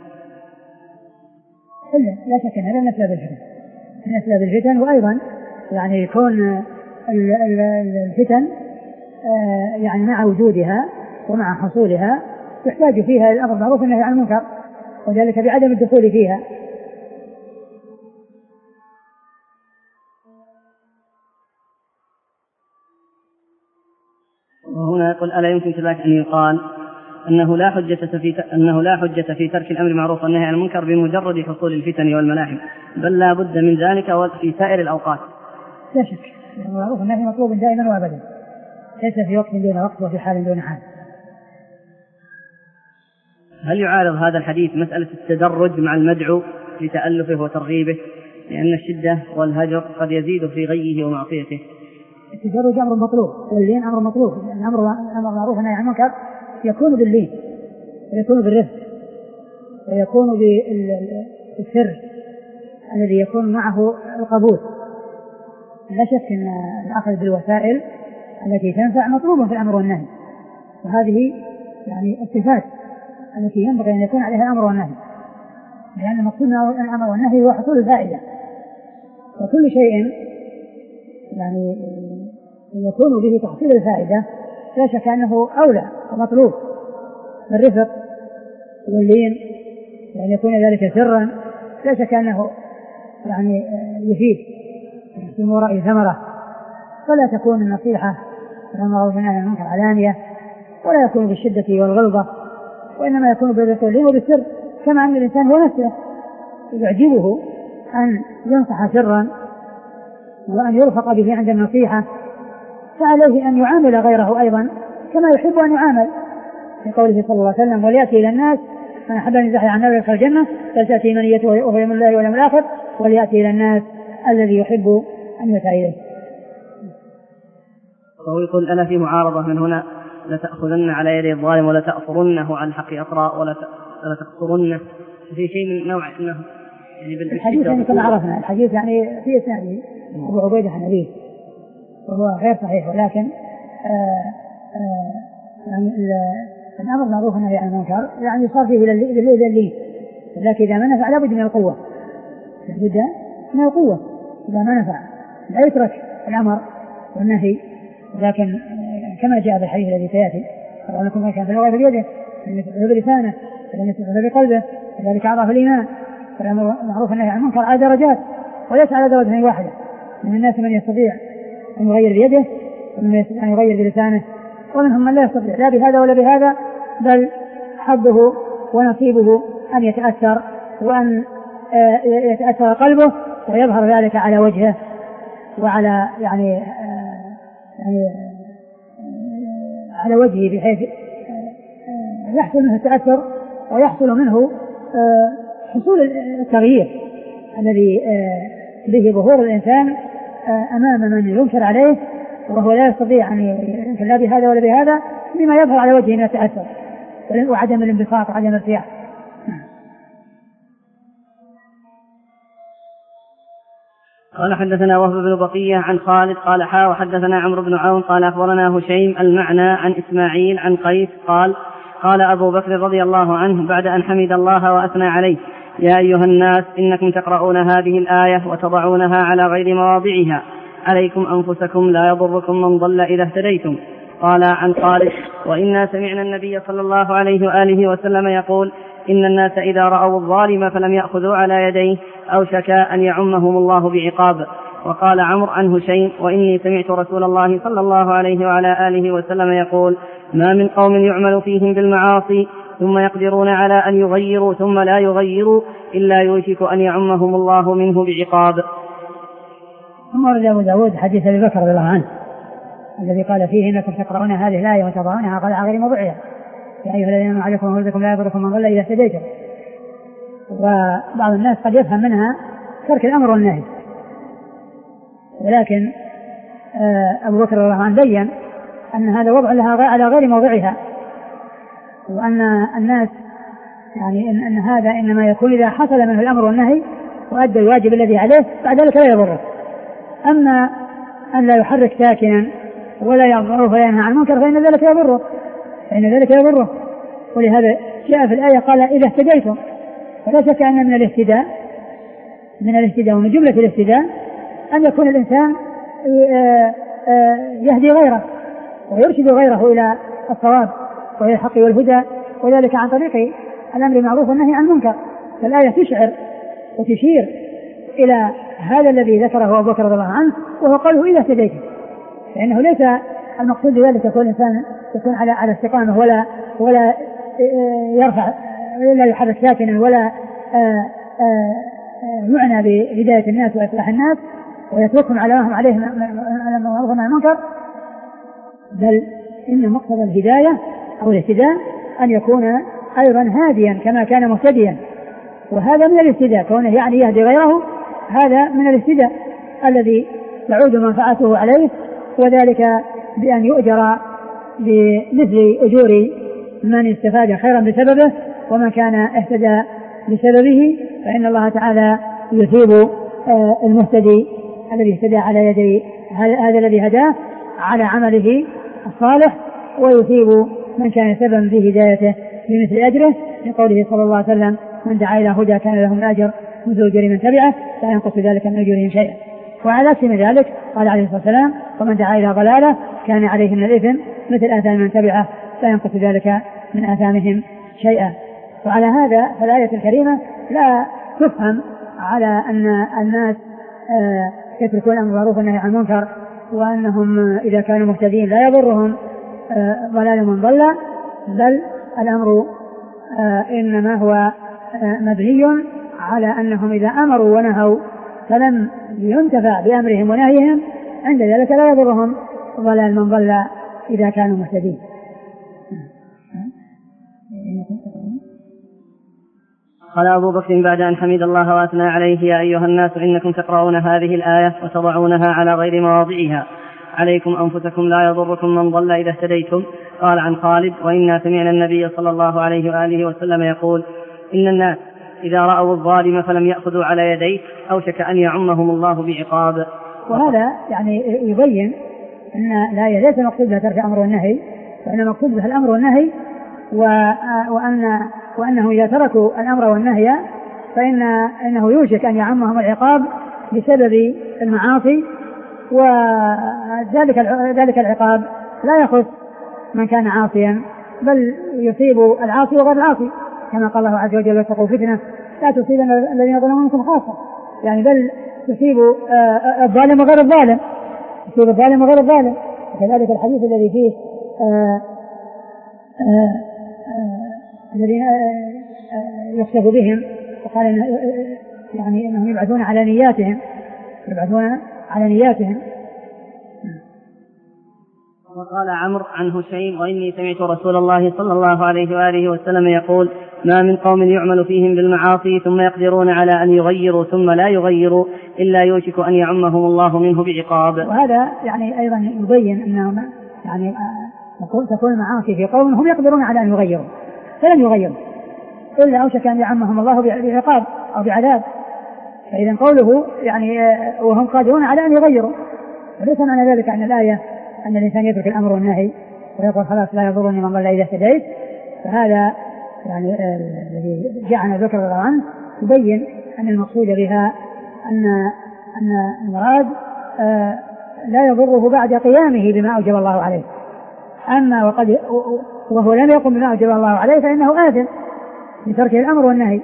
Speaker 2: لا, لا شك أن هذا من أسباب الفتن من أسباب الفتن. وأيضا يعني يكون الفتن يعني مع وجودها ومع حصولها يحتاج فيها الأمر معروف والنهي عن المنكر، وذلك بعدم الدخول فيها.
Speaker 1: وهنا يقول ألا يمكن كذلك أن يقال أنه لا حجة في أنه لا حجة في ترك الأمر معروف والنهي عن المنكر بمجرد حصول الفتن والملاحم، بل لا بد من ذلك في سائر الأوقات.
Speaker 2: لا شك المعروف والنهي مطلوب دائما وأبدا، ليس في وقت دون وقت وفي حال دون حال.
Speaker 1: هل يعارض هذا الحديث مسألة التدرج مع المدعو لتألفه وترغيبه، لأن الشدة والهجر قد يزيد في غيه ومعصيته؟
Speaker 2: التدرج أمر مطلوب واللين أمر مطلوب. الأمر أمر معروف والنهي عن المنكر يكون باللين ويكون بالرفق ويكون بالسر الذي يكون معه القبول. لا شك أن الأخذ بالوسائل التي تنفع مطلوب في الأمر والنهي، وهذه يعني الصفات التي ينبغي أن يكون عليها الأمر والنهي، لأن المقصود من الأمر والنهي هو حصول الفائدة، وكل شيء يعني يكون به تحصيل الفائدة لا شك أنه أولى ومطلوب بالرفق واللين، يعني يكون ذلك سرا لا شك أنه يعني يفيد في وراء ثمرة، ولا تكون النصيحة والأمر بالنهي عن المنكر علانية، ولا يكون بالشدة والغلظة، وإنما يكون بالرفق واللين وبالسر، كما أن الإنسان هو نفسه يعجبه أن ينصح سرا وأن يرفق به عند النصيحة، فعليه أن يعامل غيره أيضا كما يحب أن يعامل، في قوله صلى الله عليه وسلم: وليأتي إلى الناس من أحب أن يزحزح عن النار يدخل الجنة، فلتأتي منيته وهو يؤمن بالله واليوم الآخر، وليأتي إلى الناس الذي يحب أن يسعى إليه.
Speaker 1: وهو يقول: ألا في معارضة من هنا لتأخذن على يد الظالم ولا تأثرنه على الحق أطراء ولا تقصرنه في شيء من نوع إنه يعني
Speaker 2: الحديث يعني كما عرفنا الحديث يعني في إسناده أبو عبيدة عن أبيه وهو غير صحيح، ولكن آآ آآ يعني الأمر معروف والنهي عن المنكر يعني يصار فيه إلى الليل، لكن إذا ما نفع لابد من القوة، لابد من القوة. إذا ما نفع لا يترك الأمر والنهي، لكن كما جاء في الحديث الذي سيأتي: أنكم ما كان في الغيب بيده فلم يستطع بلسانه فلم يستطع بقلبه فذلك أضعف الإيمان. فالأمر معروف والنهي عن المنكر على درجات وليس على درجة واحدة. من الناس من يستطيع أن يغير بيده ومن يستطيع أن يغير بلسانه، ومنهم من لا يستطيع لا بهذا ولا بهذا، بل حظه ونصيبه أن يتأثر وأن يتأثر قلبه ويظهر ذلك على وجهه وعلى يعني يعني على وجهه، بحيث يحصل منه التأثر ويحصل منه حصول التغيير الذي به ظهور الإنسان أمام من ينكر عليه وهو لا يستطيع أن ينكر لا بهذا ولا بهذا، بما يظهر على وجهه من التأثر وعدم الانبساط وعدم الارتياح.
Speaker 1: قال حدثنا وهب بن بقية عن خالد قال حا وحدثنا عمرو بن عون قال أخبرنا هشيم المعنى عن إسماعيل عن قيس قال قال أبو بكر رضي الله عنه بعد أن حمد الله وأثنى عليه: يا أيها الناس إنكم تقرؤون هذه الآية وتضعونها على غير مواضعها، عليكم أنفسكم لا يضركم من ضل إذا اهتديتم. قال عن خالد: وإنا سمعنا النبي صلى الله عليه وآله وسلم يقول: إن الناس إذا رأوا الظالم فلم يأخذوا على يديه أوشك أن يعمهم الله بعقاب. وقال عمرو عن هشيم: وإني سمعت رسول الله صلى الله عليه وعلى آله وسلم يقول: ما من قوم يعمل فيهم بالمعاصي ثم يقدرون على أن يغيروا ثم لا يغيروا إلا يوشك أن يعمهم الله منه بعقاب.
Speaker 2: ثم ورد أبو داود حديث أبي بكر رضي الله عنه الذي قال فيه: إنكم تقرؤون هذه الآية وتضعونها على غير موضعها، يا أيها الذين آمنوا عليكم أنفسكم لا يضركم من ضل إذا اهتديتم. وبعض الناس قد يفهم منها ترك الأمر والنهي، ولكن أبو بكر رضي الله عنه بين أن هذا وضع لها على غير موضعها، وأن الناس يعني إن, إن هذا إنما يكون إذا حصل منه الأمر والنهي وأدى الواجب الذي عليه بعد ذلك لا يضره. أما أن لا يحرك ساكنا ولا يضره وينهى عن المنكر فإن ذلك يضره فإن ذلك يضره ولهذا جاء في الآية قال: إذا اهتديتم. فلا شك أن من الاهتداء من الاهتداء ومن جملة الاهتداء أن يكون الإنسان يهدي غيره ويرشد غيره إلى الصواب وإلى الحق والهدى، وذلك عن طريق الأمر بالمعروف والنهي عن المنكر. فالآية تشعر وتشير إلى هذا الذي ذكره أبو بكر رضي الله عنه، وهو قوله: إذا اهتديتم. لأنه ليس المقصود بذلك يكون الإنسان يكون على على استقامة ولا ولا يرفع ولا يحرك ساكنا ولا يعنى بهداية الناس وإصلاح الناس ويتركهم على ما هم عليه على المعروف والنهي عن المنكر، بل إن مقصد الهداية أو الاهتداء أن يكون أيضا هاديا كما كان مهتديا، وهذا من الاهتداء، كونه يعني يهدي غيره، هذا من الاهتداء الذي تعود منفعته عليه، وذلك بأن يؤجر بمثل أجور من استفاد خيرا بسببه، ومن كان اهتدى بسببه فإن الله تعالى يثيب المهتدي الذي اهتدى على يدي هذا الذي هداه على عمله الصالح، ويثيب من كان سببا في هدايته بمثل أجره، لقوله صلى الله عليه وسلم: من دعا إلى هدى كان له الأجر مثل أجر من تبعه لا ينقص ذلك من أجورهم شيئا. وعلى سبيل ذلك قال عليه الصلاة والسلام: ومن دعا إلى ضلالة كان عليه من الإثم مثل آثام من تبعه لا ينقص ذلك من آثامهم شيئا. وعلى هذا فالآية الكريمة لا تفهم على أن الناس يتركون الأمر بالمعروف والنهي عن المنكر، وأنهم إذا كانوا مهتدين لا يضرهم ضلال من ضل، بل الأمر إنما هو مبني على أنهم إذا أمروا ونهوا فلم ينتفع بأمرهم ونهيهم عند ذلك لا يضرهم ضلال من ضل إذا كانوا مهتدين.
Speaker 1: قال أبو بكر بعد أن حمد الله وأثنى عليه: يا أيها الناس إنكم تقرؤون هذه الآية وتضعونها على غير مواضعها، عليكم أنفسكم لا يضركم من ضل إذا اهتديتم. قال عن خالد: وإنا سمعنا النبي صلى الله عليه وآله وسلم يقول: إن الناس إذا رأوا الظالم فلم يأخذوا على يديه أوشك أن يعمهم الله بعقاب.
Speaker 2: وهذا يعني يبين أن لا ليس مقصود بها ترك الأمر والنهي، وإنما مقصود بها الأمر والنهي، وأن وأنه إذا تركوا الأمر والنهي فإن إنه يوشك أن يعمهم العقاب بسبب المعاصي، وذلك ذلك العقاب لا يخص من كان عاصيا بل يصيب العاصي وغير العاصي، كما قال الله عز وجل: واتقوا فتنة لا تصيبن الذين ظلموا منكم خاصة، يعني بل تصيب الظالم وغير الظالم، تصيب الظالم وغير الظالم. وكذلك الحديث الذي فيه الذين يخسف بهم وقال إن يعني انهم يبعثون على نياتهم يبعثون على نياتهم.
Speaker 1: وقال عمرو عن هشيم: وإني سمعت رسول الله صلى الله عليه وآله وسلم يقول: ما من قوم يعمل فيهم بالمعاصي ثم يقدرون على أن يغيروا ثم لا يغيروا إلا يوشك أن يعمهم الله منه بعقاب.
Speaker 2: وهذا يعني أيضا يبين أنهم يعني تكون المعاصي في قوم هم يقدرون على أن يغيروا فلن يغيروا إلا أوشك أن يعمهم الله بعقاب أو بعذاب، فإذا قوله يعني وهم قادرون على أن يغيروا، وليس معنى ذلك أن الآية أن الإنسان يترك الأمر والنهي ويقول خلاص لا يضرني من ضل إذا اهتديت، فهذا يعني الذي جاء عن ذكر الله عنه يبين أن المقصود بها أن أن المراد آه لا يضره بعد قيامه بما أوجب الله عليه، أما وقد وهو لم يقم بما أوجب الله عليه فإنه آثم بترك الأمر والنهي.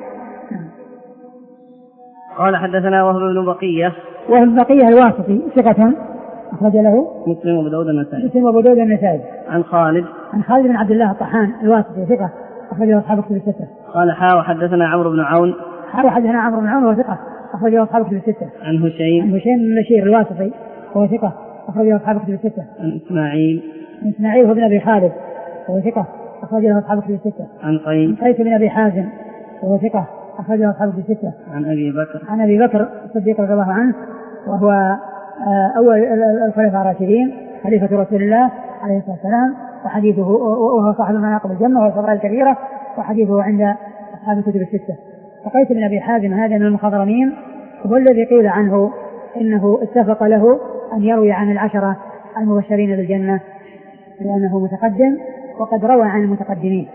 Speaker 1: قال حدثنا وهب بن بقية
Speaker 2: وهب بن بقية الواسطي ثقة أخرج له
Speaker 1: مسلم وأبو داود النسائي
Speaker 2: مسلم وأبو داود النسائي
Speaker 1: عن خالد
Speaker 2: عن خالد بن عبد الله الطحان الواسطي ثقة أخرج له أصحاب كتب الستة.
Speaker 1: قال حا وحدثنا عمرو بن عون
Speaker 2: حا وحدثنا عمرو بن عون وهو ثقة أخرج له أصحاب كتب الستة.
Speaker 1: عن هشيم
Speaker 2: عن هشيم بن بشير الواسطي وهو ثقة أخرج له أصحاب كتب الستة.
Speaker 1: عن إسماعيل
Speaker 2: عن إسماعيل وابن أبي خالد وهو ثقة أخرج له أصحاب كتب الستة.
Speaker 1: عن قيس
Speaker 2: قيس بن أبي حازم وهو ثقة أخرج له أصحاب كتب الستة.
Speaker 1: عن أبي بكر
Speaker 2: عن أبي بكر الصديق رضي الله عنه وهو أول الخلفاء الراشدين خليفة رسول الله عليه الصلاة والسلام، وحديثه وهو صاحب المناقب الجنة والفضائل الكبيرة، وحديثه عند أصحاب الكتب الستة. وقيس بن أبي حازم هذا من المخضرمين، هو الذي قيل عنه إنه اتفق له أن يروي عن العشرة المبشرين بالجنة لأنه متقدم وقد روى عن المتقدمين.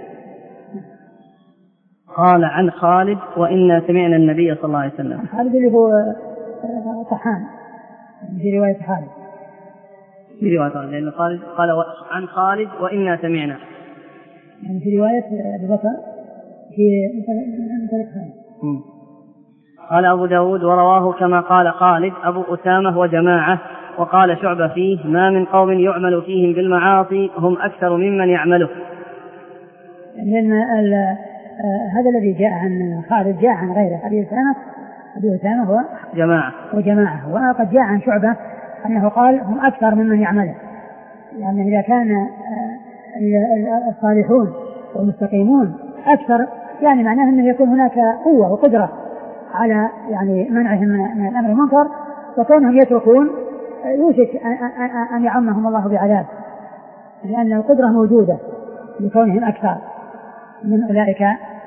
Speaker 1: قال عن خالد وإنا سمعنا النبي صلى الله عليه وسلم.
Speaker 2: خالد اللي هو طحان في رواية خالد
Speaker 1: في رواية خالد لأن خالد قال عن خالد وإنا سمعنا،
Speaker 2: يعني في رواية أبي بكر في مثل خالد.
Speaker 1: قال أبو داود ورواه كما قال خالد أبو أسامة وجماعة. وقال شعبة فيه ما من قوم يعمل فيهم بالمعاصي هم أكثر ممن يعمله.
Speaker 2: لأن هذا الذي جاء عن خالد جاء عن غيره. أبي أسامة أبي أسامة هو
Speaker 1: جماعة
Speaker 2: وجماعة. وقد جاء عن شعبة أنه قال هم أكثر ممن يعمله، يعني إذا كان الصالحون والمستقيمون أكثر يعني معناه أنه يكون هناك قوة وقدرة على يعني منعهم من الأمر المنكر، وكونهم يتركون يوشك أن يعمهم الله بعذاب، لأن القدرة موجودة لكونهم أكثر من أولئك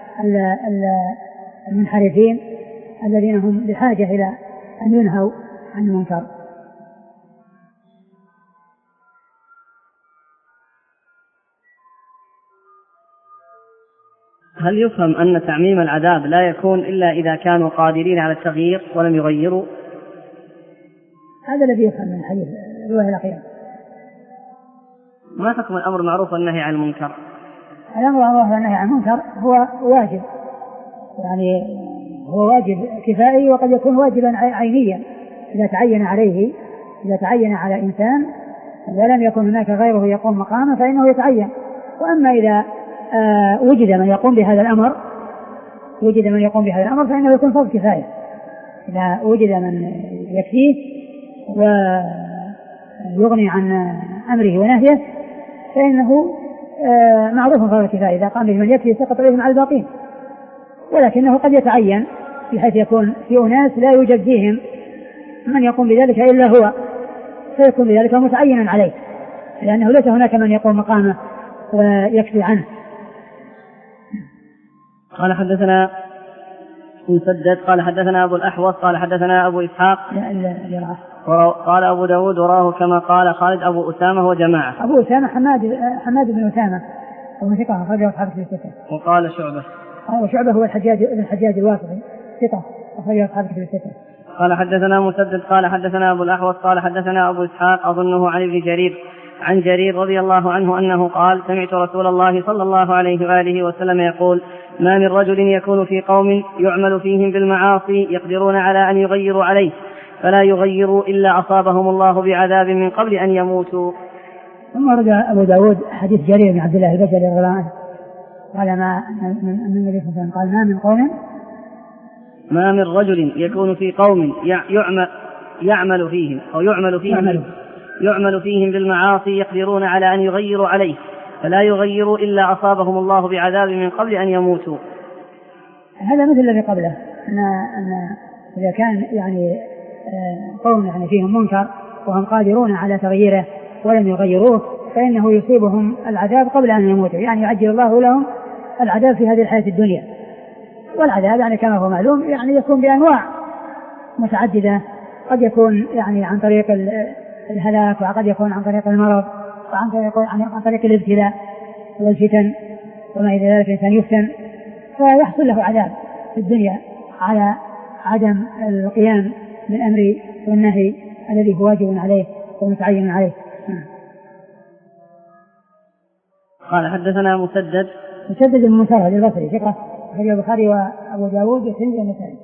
Speaker 2: المنحرفين الذين هم بحاجة إلى أن ينهوا عن المنكر.
Speaker 1: هل يفهم أن تعميم العذاب لا يكون إلا إذا كانوا قادرين على التغيير ولم يغيروا؟
Speaker 2: هذا الذي يفهم من الحديث الرواية الأخيرة.
Speaker 1: ما حكم الأمر معروف والنهي عن المنكر؟
Speaker 2: الأمر معروف والنهي عن المنكر هو واجب، يعني هو واجب كفائي وقد يكون واجبا عينيا إذا تعين عليه، إذا تعين على إنسان ولم يكن هناك غيره يقوم مقامه فإنه يتعين. وأما إذا آه وجد من يقوم بهذا الأمر وجد من يقوم بهذا الأمر فإنه يكون فرض كفاية. إذا وجد من يكفيه ويغني عن أمره ونهيه فإنه آه معروف فرض كفاية، إذا قام به من يكفي سقط عليهم على الباقين. ولكنه قد يتعين بحيث يكون في أناس لا يوجد فيهم من يقوم بذلك إلا هو، فيكون بذلك متعينا عليه لأنه ليس هناك من يقوم مقامه ويكفي عنه.
Speaker 1: قال حدثنا مسدد قال حدثنا أبو الأحوص قال حدثنا أبو إسحاق قال أبو داود وراه كما قال خالد أبو أسامة وجماعة.
Speaker 2: أبو أسامة حماد حماد بن أسامة وهو ثقة أخرجه أصحاب الستة.
Speaker 1: وقال شعبة
Speaker 2: وشعبة هو الحجاج بن الحجاج الواسطي ثقة أخرجه أصحاب الستة.
Speaker 1: قال حدثنا مسدد قال حدثنا أبو الأحوص قال حدثنا أبو إسحاق أظنه عن ابن جرير عن جرير رضي الله عنه أنه قال سمعت رسول الله صلى الله عليه وآله وسلم يقول ما من رجل يكون في قوم يعمل فيهم بالمعاصي يقدرون على أن يغيروا عليه فلا يغيروا إلا أصابهم الله بعذاب من قبل أن يموتوا.
Speaker 2: ثم رجع أبو داود حديث جرير بن عبد الله البجلي رضي الله عنه قال ما من النبي صلى الله عليه وسلم قال ما من قوم
Speaker 1: ما من رجل يكون في قوم يعمل يعمل فيهم أو يعمل فيهم يعمل. يعمل فيهم بالمعاصي يقدرون على أن يغيروا عليه فلا يغيروا إلا أصابهم الله بعذاب من قبل أن يموتوا.
Speaker 2: هذا مثل الذي قبله أن, أن إذا كان يعني قوم يعني فيهم منكر وهم قادرون على تغييره ولم يغيروه فإنه يصيبهم العذاب قبل أن يموتوا، يعني يعجل الله لهم العذاب في هذه الحياة الدنيا. والعذاب يعني كما هو معلوم يعني يكون بأنواع، متعددة، قد يكون يعني عن طريق الهلاك، وقد يكون عن طريق المرض، وعن طريق, عن طريق الابتلاء والفتن وما إلى ذلك، الإنسان يفتن فيحصل له عذاب في الدنيا على عدم القيام بالأمر والنهي الذي هو واجب عليه ومتعين عليه.
Speaker 1: قال حدثنا مسدد
Speaker 2: مسدد بن مسرهد البصري ثقة أخرجه البخاري وأبو داود والترمذي والنسائي.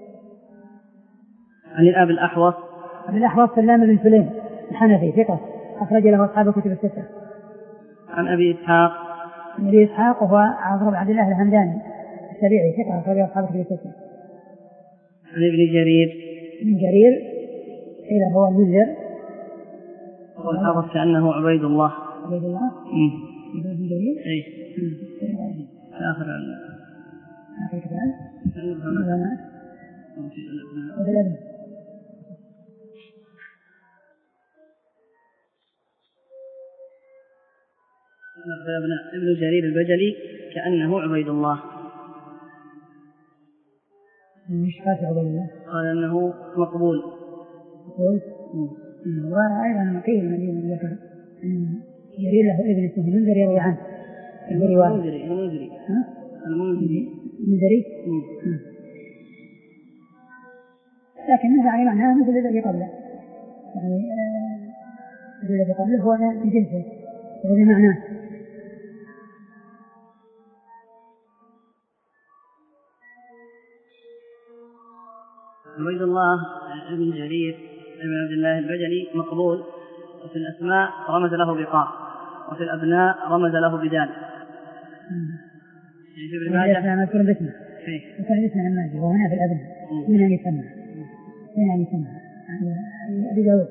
Speaker 1: عن الأب الأحوص
Speaker 2: أبي الأحوص سلام بن سليم الحنفي ثقة أخرج له أصحاب الكتب الستة.
Speaker 1: عن أبي إسحاق
Speaker 2: عن أبي إسحاق وهو عبد عبد الله الهمداني السبيعي ثقة أخرج له أصحاب الكتب الستة.
Speaker 1: عن ابن جرير
Speaker 2: ابن جرير إلى هو المنذر
Speaker 1: والحافظ كأنه عبيد الله
Speaker 2: عبيد الله
Speaker 1: امم
Speaker 2: ابن جرير
Speaker 1: اي آخر
Speaker 2: آخر كلام
Speaker 1: ابن جرير البجلي كأنه عبيد الله.
Speaker 2: مش فاتح عبيد الله
Speaker 1: قال أنه مقبول
Speaker 2: مقبول وأيضا قيل من ذكر جرير له ابن اسمه المنذر يروي عنه
Speaker 1: المنذري المنذري المنذري
Speaker 2: المنذري لكن يعني معناه مثل الذي قبله، يعني مثل الذي قبله هو من جنسه وهذا معناه.
Speaker 1: عبيد الله ابن جرير ابن عبد الله البجلي مقبول، وفي الأسماء رمز له بقاف، وفي الأبناء رمز له بدال.
Speaker 2: يعني في ابن ماجه مذكور باسمه وكان اسمه ابن ماجه، وهنا في الأبناء من أن يسمى من أن يسمى أبي داود.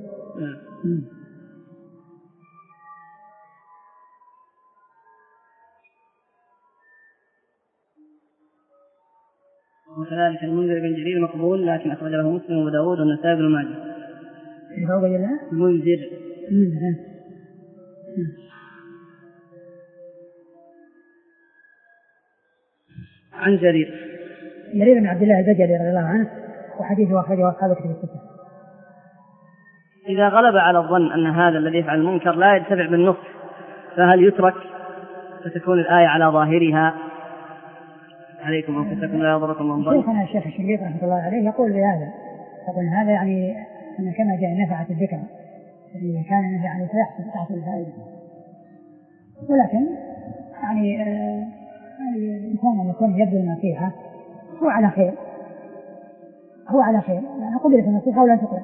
Speaker 1: وكذلك المنذر بن جرير مقبول، لكن أخرج له مسلم وداود والنسائي بن ماجه. المنذر عن جرير
Speaker 2: جرير بن عبد الله البجلي رضي الله عنه وحديثه أخرجه أصحاب الكتب الستة.
Speaker 1: إذا غلب على الظن أن هذا الذي يفعل المنكر لا يتبع بالنصح فهل يترك فتكون الآية على ظاهرها؟ عليكم أنفسكم لا يضركم من ضل.
Speaker 2: شيخنا الشيخ الشنقيطي رحمه الله عليه يقول بهذا، يقول هذا يعني أن كما جاء نفعت الذكر إذا كان النفع عليه فيحصل تحت الفائدة، ولكن يعني آه الإنسان أن يكون يبذل النصيحة هو على خير هو على خير يعني قبلت النصيحة ولا تقبل.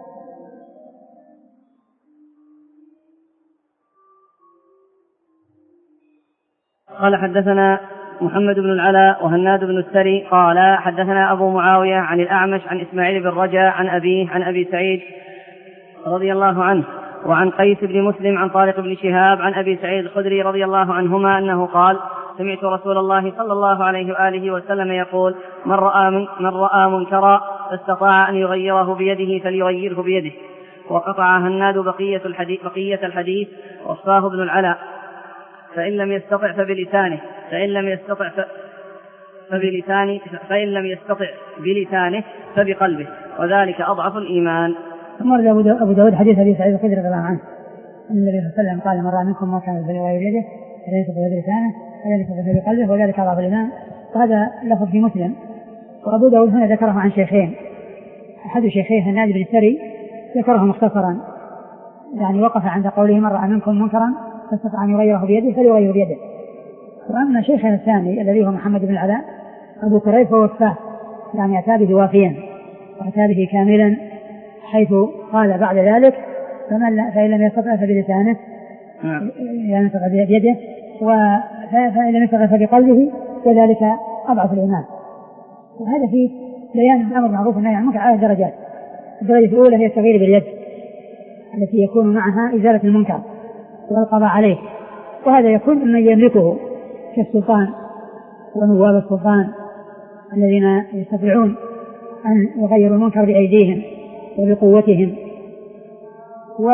Speaker 1: قال حدثنا محمد بن العلاء وهناد بن السري قال حدثنا أبو معاوية عن الأعمش عن إسماعيل بن رجاء عن أبيه عن أبي سعيد رضي الله عنه وعن قيس بن مسلم عن طارق بن شهاب عن أبي سعيد الخدري رضي الله عنهما أنه قال سمعت رسول الله صلى الله عليه وآله وسلم يقول من رأى, من من رأى منكرا فاستطاع أن يغيره بيده فليغيره بيده. وقطع هناد بقية الحديث, بقية الحديث وصفاه ابن العلاء فإن لم يستطع فبلسانه فإن لم يستطع فبلسانه فإن لم يستطع بلسانه فبقلبه وذلك أضعف الإيمان.
Speaker 2: ثم ورد أبو داود حديث أبي سعيد الخدري رضي الله عنه أن النبي صلى الله عليه وسلم قال من رأى منكم منكرا فليغيره بيده فإن يستطع بلسانه فإن يستطع بقلبه وذلك أضعف الإيمان. وهذا لفظ في مسلم. وأبو داود هنا ذكره عن شيخين، أحد شيخيه هناد بن السري ذكره مختصرا، يعني وقف عند قوله من رأى منكم منكرا فاستطاع أن يغيره بيده فليغيره بيده. وأما شيخنا الثاني الذي هو محمد بن العلاء أبو كريب فوفاه، يعني أتى به وافيا وأتى به كاملا، حيث قال بعد ذلك فمن فإن لم يستطع فبلسانه يعني يستطع بيده فإن لم يستطع فبقلبه وذلك أضعف الإيمان. وهذا فيه بيان الأمر معروف والنهي عن المنكر على درجات. الدرجة الأولى هي التغيير باليد التي يكون معها إزالة المنكر والقضاء عليه، وهذا يكون من يملكه كالسلطان ونواب السلطان الذين يستطيعون أن يغيروا المنكر بأيديهم وبقوتهم. و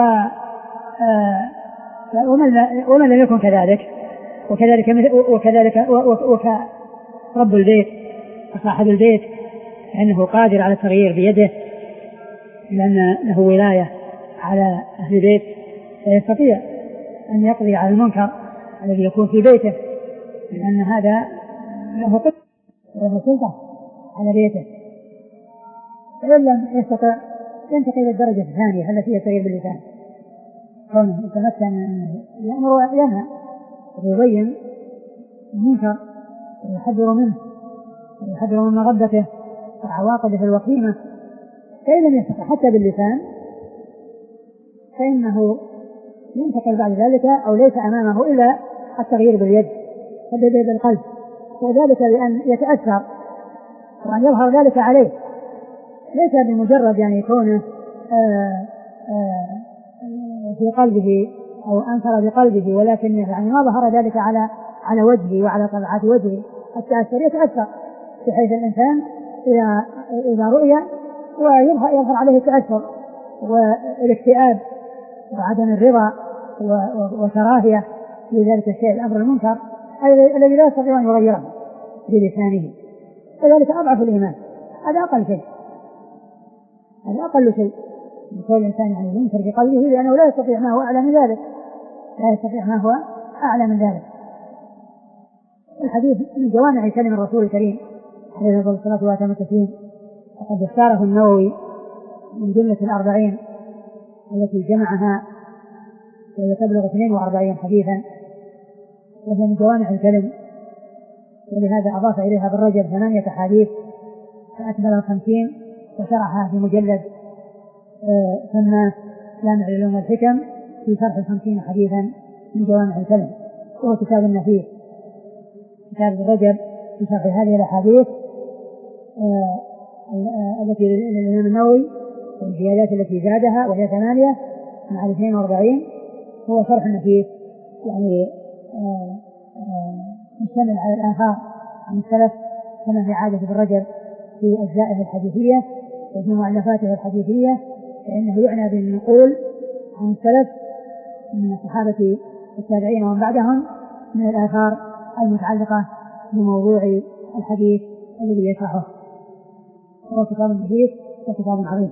Speaker 2: ومن لم يكن كذلك وكذلك وكذلك وكرب البيت وصاحب البيت فإنه قادر على التغيير بيده لأن له ولاية على أهل البيت فيستطيع أن يقضي على المنكر الذي يكون في بيته، لأن هذا له قدرة وله سلطة على بيته. فإن لم يستطع ينتقل إلى الدرجة الثانية التي هي التغيير باللسان، كونه يتمكن أن يأمر وينهى ويبين المنكر ويحذر منه ويحذر من مغبته وعواقبه الوخيمة. فإن لم يستطع حتى باللسان فإنه ينتقل بعد ذلك أو ليس أمامه إلا التغيير باليد بالقلب، وذلك بأن يتأثر وأن يظهر ذلك عليه، ليس بمجرد يعني يكون في قلبه أو أنكر بقلبه، ولكن يعني ما ظهر ذلك على على وجهه وعلى طلعات وجهه. التأثر يتأثر بحيث الإنسان إذا إذا رؤي ويظهر يظهر عليه التأثر والاكتئاب وعدم الرضا وكراهية في ذلك الشيء الأمر المنكر الذي لا يستطيع أن يغيره بلسانه. فذلك أضعف الإيمان، هذا أقل شيء، هذا أقل شيء يقول الإنسان يعني ينكر بقلبه لأنه لا يستطيع ما هو أعلى من ذلك، لا يستطيع ما هو أعلى من ذلك. الحديث من جوامع كلم الرسول الكريم عليه الصلاة والسلام، وقد اختاره النووي من جملة الأربعين التي جمعها وهي تبلغ اثنين وأربعين حديثا، وهي من جوامع الكلم، ولهذا أضاف إليها بالرجب ثمانية حديث فأكمل الخمسين وشرحها في مجلد سماه جامع العلوم والحكم في شرح الخمسين حديثا من جوامع الكلم، وهو كتاب نفيس. كتاب الرجب في شرح هذه الأحاديث التي للإمام النووي والزيادات التي زادها وهي ثمانية مع الاثنين وأربعين، هو شرح نفيس يعني مشتمل على الآثار عن السلف كما في عادة الرجب في أجزائه الحديثية وفي مؤلفاته الحديثية، فإنه يعنى بالنقول عن السلف من الصحابة والتابعين ومن بعدهم من الآثار المتعلقة بموضوع الحديث الذي يشرحه. هو كتاب نفيس وكتاب عظيم.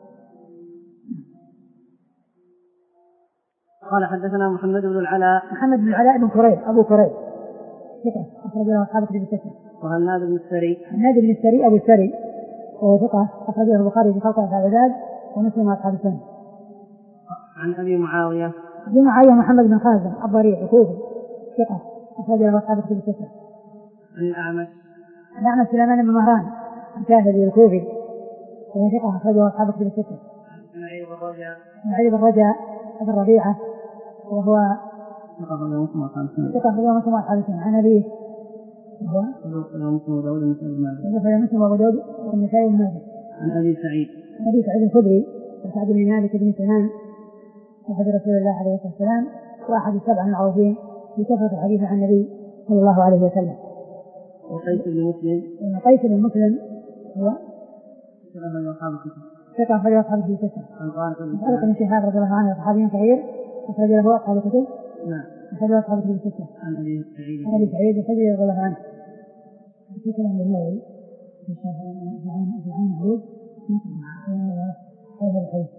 Speaker 1: قال حدثنا محمد بن العلاء
Speaker 2: محمد بن العلاء بن كريب أبو كريب ثقة أخرج له أصحاب كتب الستة.
Speaker 1: وهناد بن السري
Speaker 2: هناد بن السري أبو السري وهو ثقة أخرج له البخاري في خلق أفعال العباد ومسلم وأصحاب السنة.
Speaker 1: عن أبي معاوية
Speaker 2: أبي معاوية محمد بن خازم الضريع الكوفي ثقة أخرج له أصحاب كتب الستة.
Speaker 1: عن الأعمش
Speaker 2: الأعمش سليمان بن مهران الكاهلي الكوفي وهو ثقة أخرج له أصحاب كتب الستة.
Speaker 1: إسماعيل بن رجاء
Speaker 2: إسماعيل بن رجاء أبو الربيعة وهو
Speaker 1: ثقة أخرج له مسلم وأصحاب السنة.
Speaker 2: ثقة أخرج له مسلم وأصحاب السنة. عن أبيه وهو
Speaker 1: مسلم وداود
Speaker 2: مسلم مسلم وأبو داود والنسائي بن ماجه.
Speaker 1: عن أبي سعيد
Speaker 2: عن أبي سعيد الخدري وسعد بن مالك بن سنان صاحب رسول الله عليه الصلاة والسلام وأحد السبع المعروفين بكثرة الحديث عن النبي صلى الله عليه وسلم.
Speaker 1: وقيس بن مسلم
Speaker 2: قيس بن مسلم هو
Speaker 1: ثقة أخرج له أصحاب الكتب.
Speaker 2: ثقة أخرج له أصحاب الكتب.
Speaker 1: عن طارق
Speaker 2: بن شهاب رضي الله عنه صحابي صغير أخرج له أصحاب الكتب.
Speaker 1: نعم.
Speaker 2: أخرج له أصحاب الكتب الستة.
Speaker 1: عن أبي سعيد
Speaker 2: عن أبي سعيد الخدري رضي الله عنه. في كلام النووي في عون في عون عود نقرأ هذا الحديث.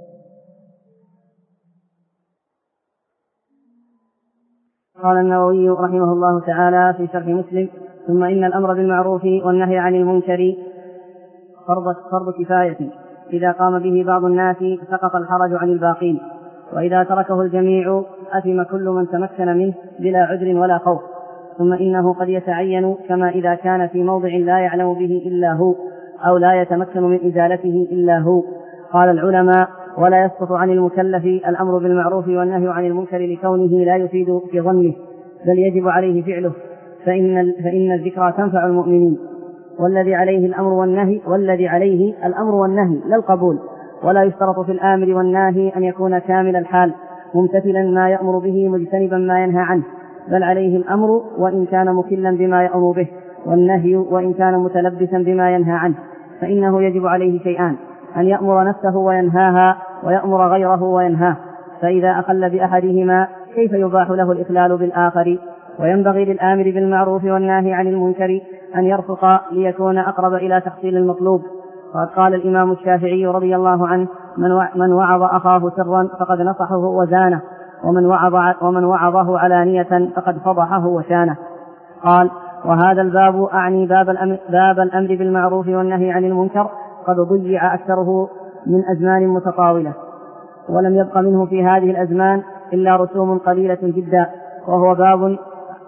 Speaker 1: قال النووي رحمه الله تعالى في شرح مسلم: ثم إن الأمر بالمعروف والنهي عن المنكر فرض فرض كفاية، إذا قام به بعض الناس سقط الحرج عن الباقين، وإذا تركه الجميع أثم كل من تمكن منه بلا عذر ولا خوف. ثم إنه قد يتعين كما إذا كان في موضع لا يعلم به إلا هو أو لا يتمكن من إزالته إلا هو. قال العلماء: ولا يسقط عن المكلف الأمر بالمعروف والنهي عن المنكر لكونه لا يفيد في ظنه، بل يجب عليه فعله، فإن, فإن الذكرى تنفع المؤمنين. والذي عليه الأمر والنهي والذي عليه الأمر والنهي لا القبول، ولا يشترط في الآمر والناهي أن يكون كامل الحال ممتثلا ما يأمر به مجتنبا ما ينهى عنه، بل عليه الأمر وإن كان مكلا بما يأمر به، والنهي وإن كان متلبسا بما ينهى عنه. فإنه يجب عليه شيئان: أن يأمر نفسه وينهاها، ويأمر غيره وينهاه. فإذا أخل بأحدهما كيف يباح له الإخلال بالآخر؟ وينبغي للآمر بالمعروف والناهي عن المنكر أن يرفق ليكون أقرب إلى تحصيل المطلوب، وقد قال الإمام الشافعي رضي الله عنه: من وعظ أخاه سرا فقد نصحه وزانه، ومن وعظ ومن وعظه علانية فقد فضحه وشانه. قال: وهذا الباب أعني باب الأمر, باب الأمر بالمعروف والنهي عن المنكر قد ضيع أكثره من أزمان متطاولة، ولم يبق منه في هذه الأزمان إلا رسوم قليلة جدا، وهو باب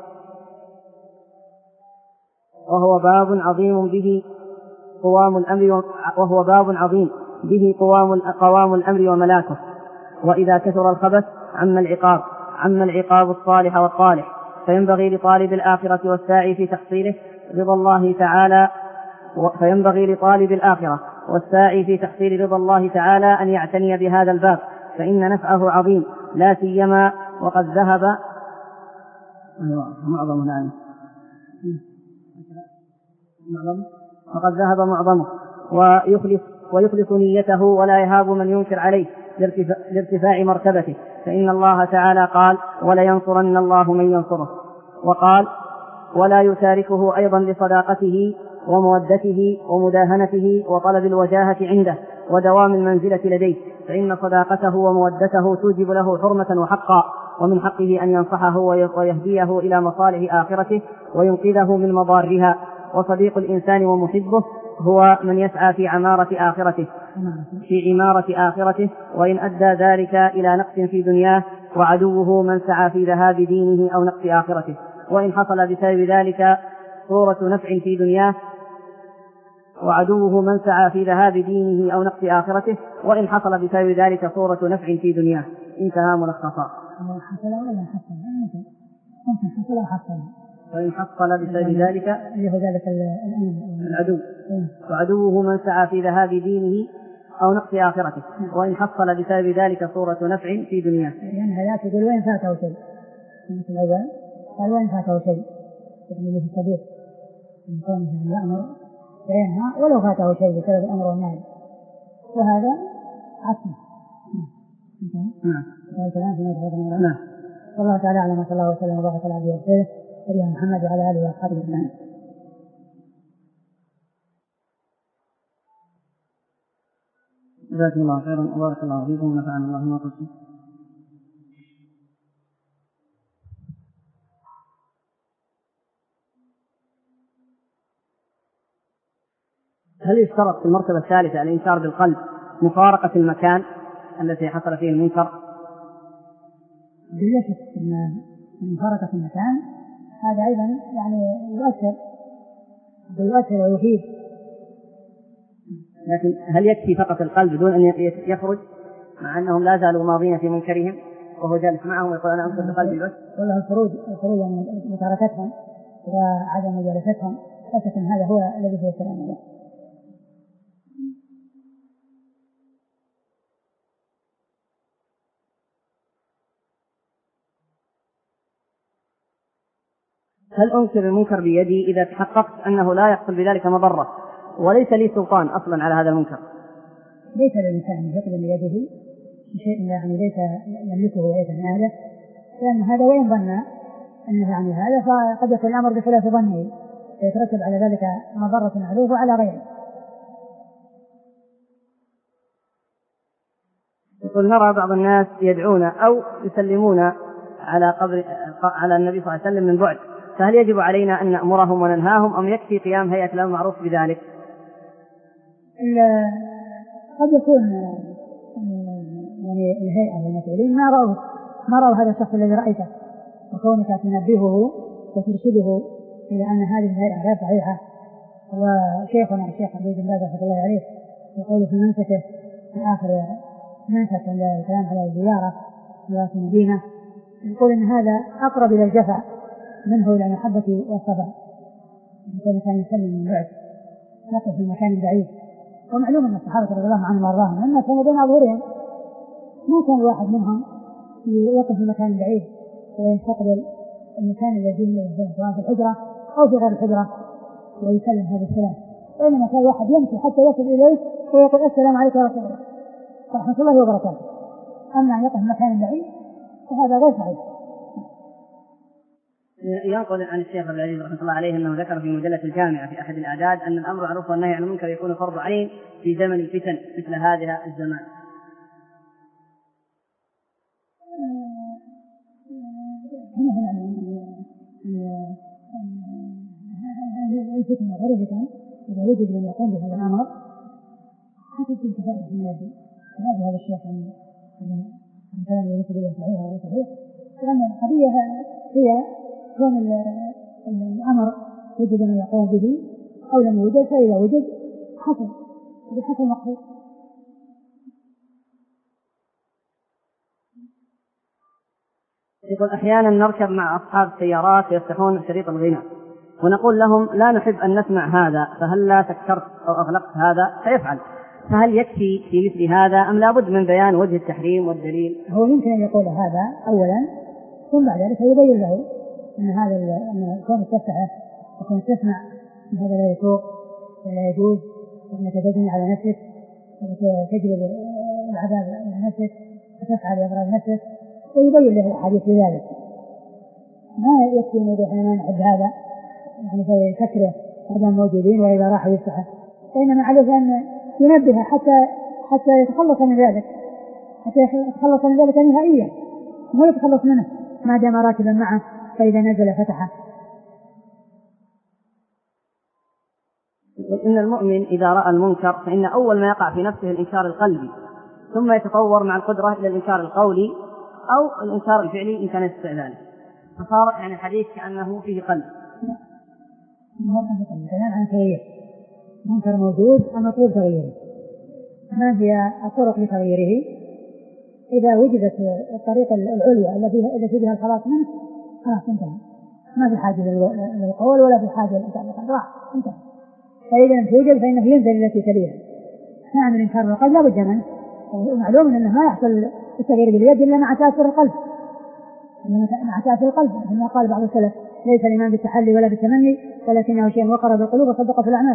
Speaker 1: وهو باب عظيم به قوام الأمر وهو باب عظيم به قوام قوام الأمر وملاكه. وإذا كثر الخبث عم العقاب عم العقاب الصالح والطالح، فينبغي لطالب الآخرة والساعي في تحصيله رضا الله تعالى فينبغي لطالب الآخرة والساعي في تحصيل رضا الله تعالى أن يعتني بهذا الباب، فإن نفعه عظيم، لا سيما وقد ذهب معظم الآن وقد ذهب معظمه ويخلص, ويخلص نيته ولا يهاب من ينكر عليه لارتفاع مرتبته، فإن الله تعالى قال: ولينصرن الله من ينصره. وقال: ولا يتاركه أيضا لصداقته ومودته ومداهنته وطلب الوجاهة عنده ودوام المنزلة لديه، فإن صداقته ومودته توجب له حرمة وحقا، ومن حقه أن ينصحه ويهديه إلى مصالح آخرته وينقذه من مضارها. وصديق الإنسان ومحبه هو من يسعى في عمارة آخرته في عمارة آخرته وإن أدى ذلك إلى نقص في دنياه، وعدوه من سعى في ذهاب دينه أو نقص آخرته، وإن حصل بسبب ذلك صورة نفع في دنياه وعدوه من سعى في ذهاب دينه أو نقص آخرته وإن حصل بسبب ذلك صورة نفع في دنياه. انتهى ملخصا.
Speaker 2: حصل ولا حصل؟ ممكن حصل وحصل.
Speaker 1: وإن حصل بسبب ذلك
Speaker 2: ذلك
Speaker 1: العدو وعدوه من سعى في ذهاب دينه أو نقص آخرته، وإن حصل بسبب ذلك صورة نفع في دنياه.
Speaker 2: يعني هذا تقول وين فاته شيء، مثل الأول قال وين فاته شيء، يعني له صديق من كونه يأمر وينهى ولو فاته شيء بسبب الأمر والنهي، وهذا عكسه.
Speaker 1: نعم.
Speaker 2: نعم. والله تعالى أعلم، صلى الله وسلم وبارك على عبده ورسوله نبينا محمد وعلى آله وأصحابه أجمعين.
Speaker 1: جزاكم الله خيرا وبارك الله فيكم ونفعنا الله ما قلتم. هل يشترط في المرتبة الثالثة الإنكار بالقلب مفارقة المكان التي حصل فيه المنكر؟
Speaker 2: بلا شك أن مفارقة المكان هذا أيضا يعني يؤثر يؤثر ويفيد،
Speaker 1: لكن هل يكفي فقط القلب دون أن يخرج مع أنهم لا زالوا ماضين في منكرهم وهو جالس معهم ويقول أنا أنكر بقلبي بس؟
Speaker 2: والله الخروج الخروج يعني متاركتهم وعدم مجالستهم لا شك أن هذا هو الذي فيه السلام عليه.
Speaker 1: هل أنكر المنكر بيدي إذا تحققت أنه لا يحصل بذلك مضرة وليس لي سلطان أصلا على هذا المنكر؟
Speaker 2: ليس للإنسان يقدم بيده شيء يعني ليس يملكه وليس من أهله، لأن هذا وإن ظن أنه يعني هذا فقد يكون الأمر بخلاف ظنه فيترتب على ذلك مضرة عليه وعلى غيره.
Speaker 1: يقول نرى بعض الناس يدعون أو يسلمون على قبر على النبي صلى الله عليه وسلم من بعد، فهل يجب علينا أن نأمرهم وننهاهم أم يكفي قيام هيئة الأمر بالمعروف بذلك؟
Speaker 2: قد يكون يعني الهيئة والمسؤولين ما رأوا ما رأوا هذا الشخص الذي رأيته، وكونك تنبهه وترشده إلى أن هذه الهيئة غير صحيحة. وشيخنا الشيخ عبد الله رحمه الله عليه يقول في منسكه في آخر منسك الكلام على الزيارة في المدينة، يقول إن هذا أقرب إلى الجفاء منه إلى المحبة والصفاء، يقول إنسان يسلم من بعد يقف في مكان بعيد. ومعلوم أن الصحابة رضي الله عنهم وارضاهم لما كانوا بين أظهرهم ما كان واحد منهم يقف في مكان بعيد ويستقبل المكان الذي فيه سواء في الحجرة أو في غير الحجرة ويسلم هذا السلام، وإنما كان واحد يمشي حتى يصل إليه ويقول السلام عليكم يا رسول الله ورحمة الله وبركاته. أما أن يقف في مكان بعيد فهذا غير صحيح.
Speaker 1: ينقل عن الشيخ عبد العزيز رحمه الله عليه أنه ذكر في مجلة الجامعة في أحد الأعداد أن الأمر معروف والنهي عن المنكر يكون فرض عين في زمن الفتن مثل هذا الزمان.
Speaker 2: الفتنة غير الفتن إذا وجد من يقوم بهذا الأمر حسب الكفاءة في النبي هذا هذا الشيخ عن كلام ليس به صحيح ولا صحيح، لأن القضية هي كون الأمر وجد من يقوم به أو لم يوجد، فإذا وجد حسن بحسب المقصود.
Speaker 1: يقول أحيانا نركب مع أصحاب سيارات يفتحون شريط الغناء ونقول لهم لا نحب أن نسمع هذا، فهل لا سكرت أو أغلقت هذا؟ فيفعل، فهل يكفي في مثل هذا أم لا بد من بيان وجه التحريم والدليل؟
Speaker 2: هو يمكن أن يقول هذا أولا ثم بعد ذلك يبين له أن هذا أن كون تفتحه وكون تسمع أن هذا لا يسوق ولا يجوز وأنك تجني على نفسك وتجلب العذاب على نفسك وتفعل أضرار نفسك، ويبين له الحديث بذلك. ما يكفي أن يقول أنا نحب هذا يعني فيفكره هذا موجودين وإذا راح يفتحه، فإنما عليه أن ينبه حتى حتى يتخلص من ذلك، حتى يتخلص من ذلك نهائيا، مو يتخلص منه ما دام راكبا معه فإذا نزل فتحه.
Speaker 1: إن المؤمن إذا رأى المنكر فإن أول ما يقع في نفسه الإنكار القلبي، ثم يتطور مع القدرة إلى الإنكار القولي أو الإنكار الفعلي إن كان يستطيع ذلك، فصار يعني الحديث كأنه فيه قلب.
Speaker 2: كلام عن تغيير منكر موجود المطلوب تغييره، ما هي الطرق لتغييره؟ إذا وجدت الطريقة العليا التي فيها الخلاص منه خلاص انتهى، ما في حاجة للقول ولا في حاجة للإنكار، راح انتهى. فإذا لم توجد فإنه ينزل التي تليها. نعم الإنكار القلب لا بد منه، ومعلوم أنه ما يحصل التغيير باليد إلا مع تأثير القلب، مع تأثير القلب، كما قال بعض السلف ليس الإيمان بالتحلي ولا بالتمني ولكنه شيء وقر بالقلوب وصدق في الأعمال.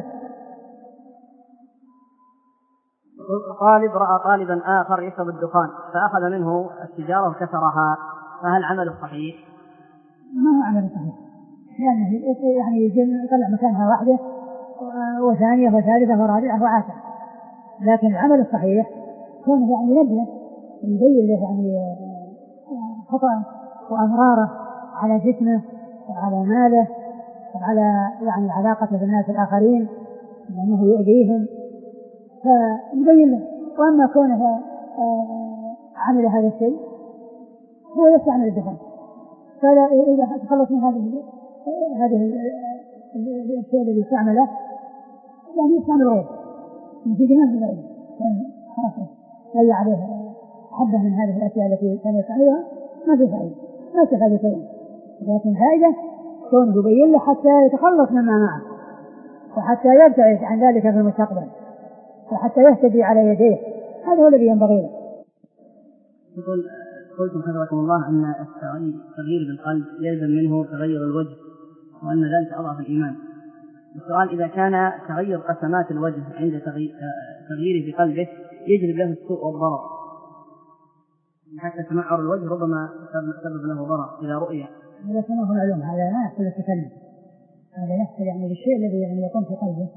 Speaker 1: طالب رأى طالبا آخر يشرب الدخان فأخذ منه السيجارة وكسرها، فهل عمله صحيح؟
Speaker 2: ما هو عمله صحيح، يعني يعني يطلع مكانها واحدة وثانية وثالثة ورابعة وعاشرة، لكن العمل الصحيح كونه يعني ينبه ويبين له يعني خطأ وأضراره على جسمه وعلى ماله وعلى يعني علاقته بالناس الآخرين لأنه يؤذيهم، فيبين له. وأما كونه عمل هذا الشيء هو يستعمل الدخان، فلا إذا تخلص من هذه هذه الشيء الذي استعمله يعني يستعمل غيره نتيجة ما في غيره، خلاص أي عليه حبة من هذه الأشياء التي كان يستعملها ما في فائدة، ما في فائدة شيء، لكن فائدة كونه يبين له حتى يتخلص مما معه وحتى يبتعد عن ذلك في المستقبل وحتى يهتدي على يديه، هذا هو الذي ينبغي له.
Speaker 1: يقول قلتم حفظكم الله أن التغيير بالقلب يلزم منه تغير الوجه وأن ذلك أضعف الإيمان. السؤال إذا كان تغير قسمات الوجه عند تغييره في قلبه يجلب له السوء والضرر، حتى تمعر الوجه ربما سبب له ضرر إلى رؤية.
Speaker 2: هذا كما هو معلوم، هذا لا يحصل التكلم، هذا يحصل يعني بالشيء الذي يعني يكون في قلبه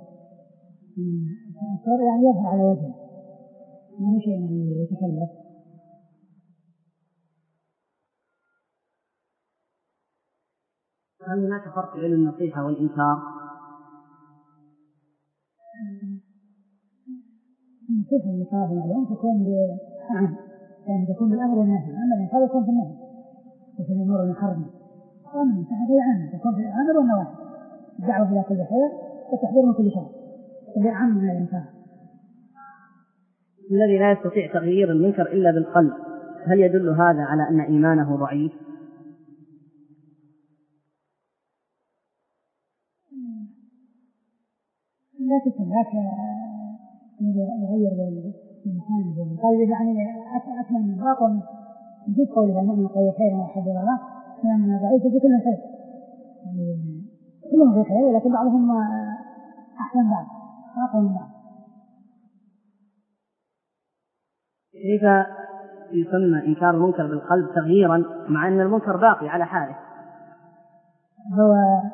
Speaker 2: صار يعني يظهر على وجهه، ما هو شيء يعني يتكلم.
Speaker 1: هل هناك فرق بين النصيحة والإنكار؟
Speaker 2: النصيحة والإنكار معلوم تكون نعم يعني تكون بالأمر والنهي، أما الإنكار يكون في النهي وفي الأمور المحرمة، وأما النصيحة هي عامة تكون في الأمر والنواهي، الدعوة إلى كل خير والتحذير من كل شر، هي عامة من الإنكار.
Speaker 1: الذي لا يستطيع تغيير المنكر إلا بالقلب، هل يدل هذا على أن إيمانه ضعيف؟
Speaker 2: لا تتلاك يغير الإنسان بالقلب، يعني أكمل من باطن جد قوله المؤمن قوي خيرا وحب الله من ضعيف بكل خير، يعني كلهم في خير ولكن بعضهم أحسن بعض أقوى من بعض.
Speaker 1: كيف يسمى إنكار المنكر بالقلب تغييرا مع أن المنكر باقي على حاله؟
Speaker 2: هو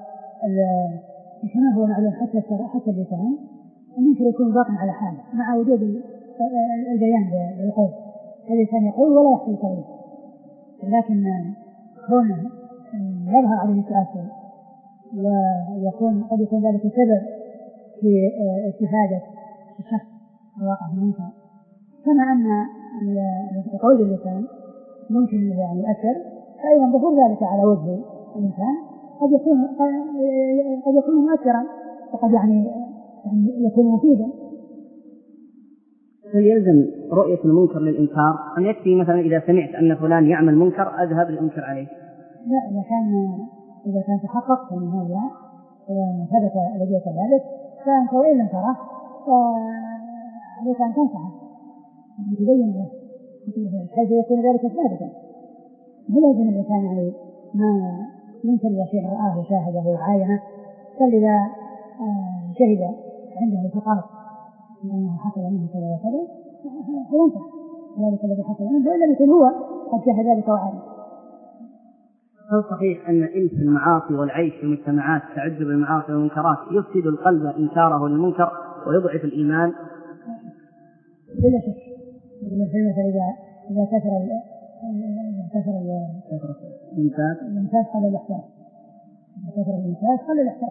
Speaker 2: كما هو معلوم حتى حتى اللسان المنكر يكون باق على حاله مع وجود البيان بالقول، اللسان يقول ولا يحصل التغيير، لكن كونه يظهر عليه التأثر ويكون قد يكون ذلك سبب في استفادة الشخص الواقع في المنكر، كما أن قول اللسان ممكن يعني يؤثر، فأيضا ظهور ذلك على وجه الإنسان قد يكون قد يكون مؤثرا وقد يعني يكون مفيدا.
Speaker 1: هل يلزم رؤية المنكر للإنكار أم يكفي مثلا إذا سمعت أن فلان يعمل منكر أذهب للإنكار عليه؟
Speaker 2: لا، إذا كان إذا كان تحققت من هذا وثبت لديك ذلك فأنت وإن لم تره فعليك أن تنصحه أن تبين له حيث يكون ذلك ثابتا. ولا يلزم الإنسان يعني ما ينكر إلى شيء رآه وشاهده وعاينه، بل إذا شهد عنده ثقات لأنه حصل منه كذا وكذا فينصح ذلك الذي حصل منه، وإن لم يكن هو قد شاهد ذلك وعاينه.
Speaker 1: هل صحيح أن إلف المعاصي والعيش في مجتمعات تعد بالمعاصي والمنكرات يفسد القلب إنكاره للمنكر ويضعف الإيمان؟
Speaker 2: بلا شك. مثلا إذا إذا كثر كثر
Speaker 1: الإنسان
Speaker 2: الإنسان قل الإحساس، إذا كثر الإنسان قل الإحساس،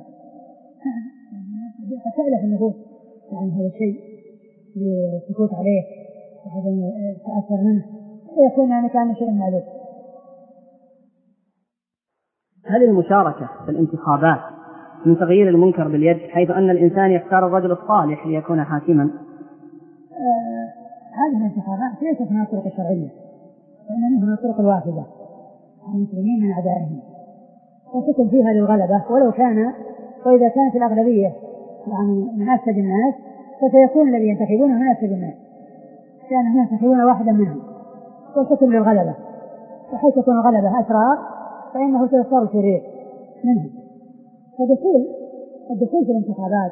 Speaker 2: قد تألف النفوس عن هذا الشيء للسكوت عليه وعدم التأثر منه ويكون يعني كان شيء معلوم.
Speaker 1: هل المشاركة في الانتخابات من تغيير المنكر باليد، حيث أن الإنسان يختار الرجل الصالح ليكون حاكما؟
Speaker 2: آه هذه الانتخابات ليست من الطرق الشرعية، وإنما من الطرق الوافدة عن المسلمين من أعدائهم، وتكون فيها للغلبة ولو كان، وإذا كانت الأغلبية يعني من أفسد الناس فسيكون الذي ينتخبونه من أفسد الناس، كانوا ينتخبون واحدا منهم، وتكون للغلبة، وحيث تكون الغلبة أسرار فإنه سيصار شرير منه. فدخول الدخول في الانتخابات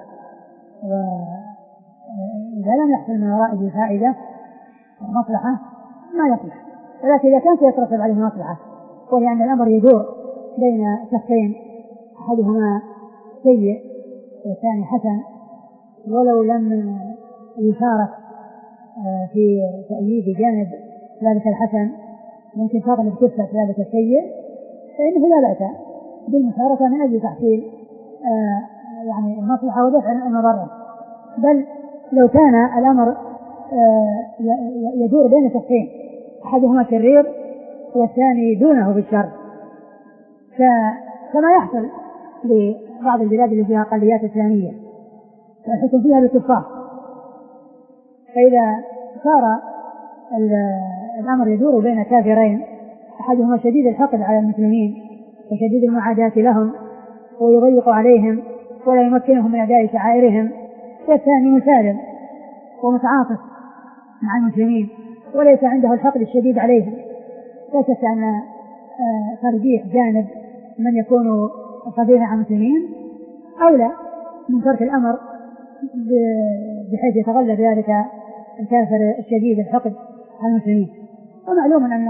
Speaker 2: وإذا لم يحصل من ورائه فائدة ومصلحة ما يصلح، ولكن إذا كان سيترتب عليه مصلحة وهي أن الأمر يدور بين شخصين أحدهما سيء والثاني حسن، ولو لم يشارك في تأييد جانب ذلك الحسن ممكن تغلب كفة ذلك السيء، فإنه لا بأس بالمشاركة من أجل تحصيل آه يعني المصلحة ودفع المضرة. بل لو كان الأمر آه يدور بين شخصين أحدهما شرير والثاني دونه بالشر، كما يحصل لبعض البلاد التي فيها أقليات إسلامية والحكم فيها بالكفار، فإذا صار الأمر يدور بين كافرين أحدهما شديد الحقد على المسلمين وشديد المعاداة لهم ويضيق عليهم ولا يمكنهم من أداء شعائرهم، والثاني مسالم ومتعاطف مع المسلمين وليس عنده الحقد الشديد عليهم، لا شك أن ترجيح جانب من يكون صديقا على المسلمين أولى من ترك الأمر بحيث يتغلب ذلك الكافر الشديد الحقد على المسلمين. ومعلوم أن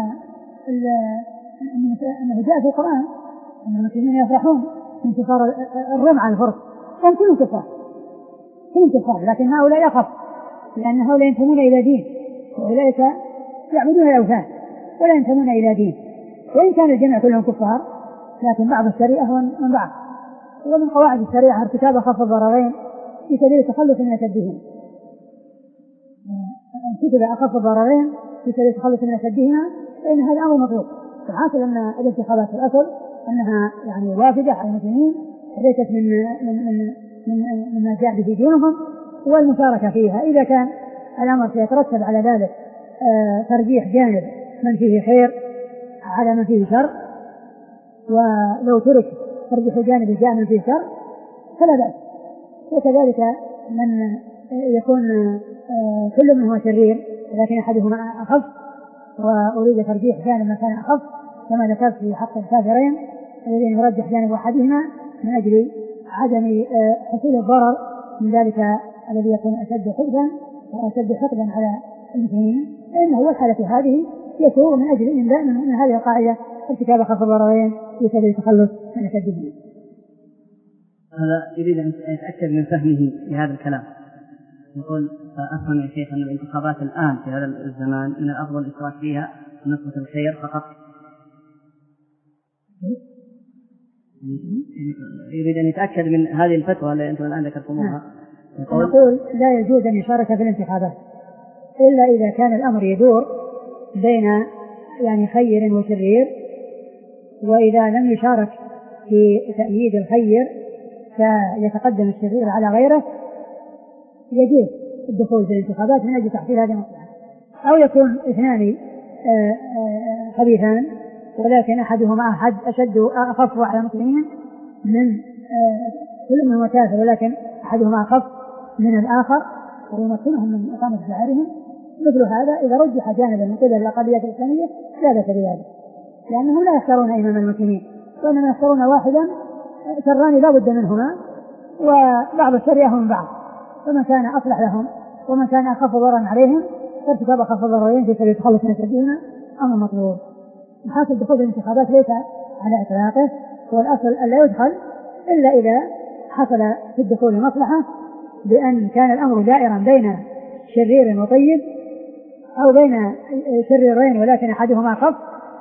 Speaker 2: أنه جاء في القرآن أن المسلمين يفرحون من انتصار الروم على الفرس، هم كلهم كفار كلهم كفار، لكن هؤلاء يخف لأن هؤلاء ينتمون إلى دين وأولئك يعبدون الأوثان ولا ينتمون إلى دين، وإن كان الجميع كلهم كفار لكن بعض الشريعة هو من بعض. ومن قواعد الشريعة ارتكاب أخف الضررين في سبيل التخلص من أشدهما، ارتكب أخف الضررين في سبيل التخلص من أشدهما، فإن هذا أمر مطلوب. الحاصل أن الانتخابات في الأصل أنها يعني وافدة على المسلمين ليست من من من مما جاء به دينهم، والمشاركة فيها إذا كان الأمر سيترتب على ذلك آه ترجيح جانب من فيه خير على من فيه شر، ولو ترك ترجيح جانب الجانب من فيه شر فلا بأس. وكذلك من يكون آه كل منهما شرير لكن أحدهما أخف وأريد ترجيح جانب ما كان أخف كما ذكرت في حق الكافرين الذين يرجح جانب أحدهما من أجل عدم حصول الضرر من ذلك الذي يكون أشد خبثا وأشد حقدا على المسلمين، فإنه هو الحالة هذه يكون من أجل إنباء من هذه القاعدة ارتكاب أخف الضررين في سبيل التخلص من أشدهما.
Speaker 1: هذا يريد أن يتأكد من فهمه لهذا الكلام. يقول أفهم يا شيخ أن الانتخابات الآن في هذا الزمان من الأفضل الإشراك فيها نصرة الخير فقط. يريد أن يتأكد من هذه الفتوى التي أنتم الآن ذكرتموها.
Speaker 2: يقول, يقول لا يجوز أن يشارك في الانتخابات إلا إذا كان الأمر يدور بين يعني خير وشرير، وإذا لم يشارك في تأييد الخير فيتقدم الشرير على غيره يجوز الدخول في الانتخابات من أجل تحصيل هذه المصلحة. أو يكون اثنان خبيثان ولكن أحدهما أحد أشد أخف على المسلمين من كل من وكافر، ولكن أحدهما أخف من الآخر ويمكنهم من إقامة شعائرهم، مثل هذا إذا رجح جانبا من قبل الأقليات الإسلامية لا بأس بذلك، لأنهم لا يختارون إمام المسلمين وإنما يختارون واحدا شران لا بد منهما وبعض الشر أهم من بعض، فمن كان أصلح لهم ومن كان أخف ضررا عليهم فارتكاب أخف ضررين في سبيل التخلص من شرهما أمر مطلوب. حاصل دخول الانتخابات ليس على إطلاقه، والأصل ألا يدخل إلا إذا حصل في الدخول مصلحة بأن كان الأمر دائرا بين شرير وطيب أو بين شريرين ولكن أحدهما خف،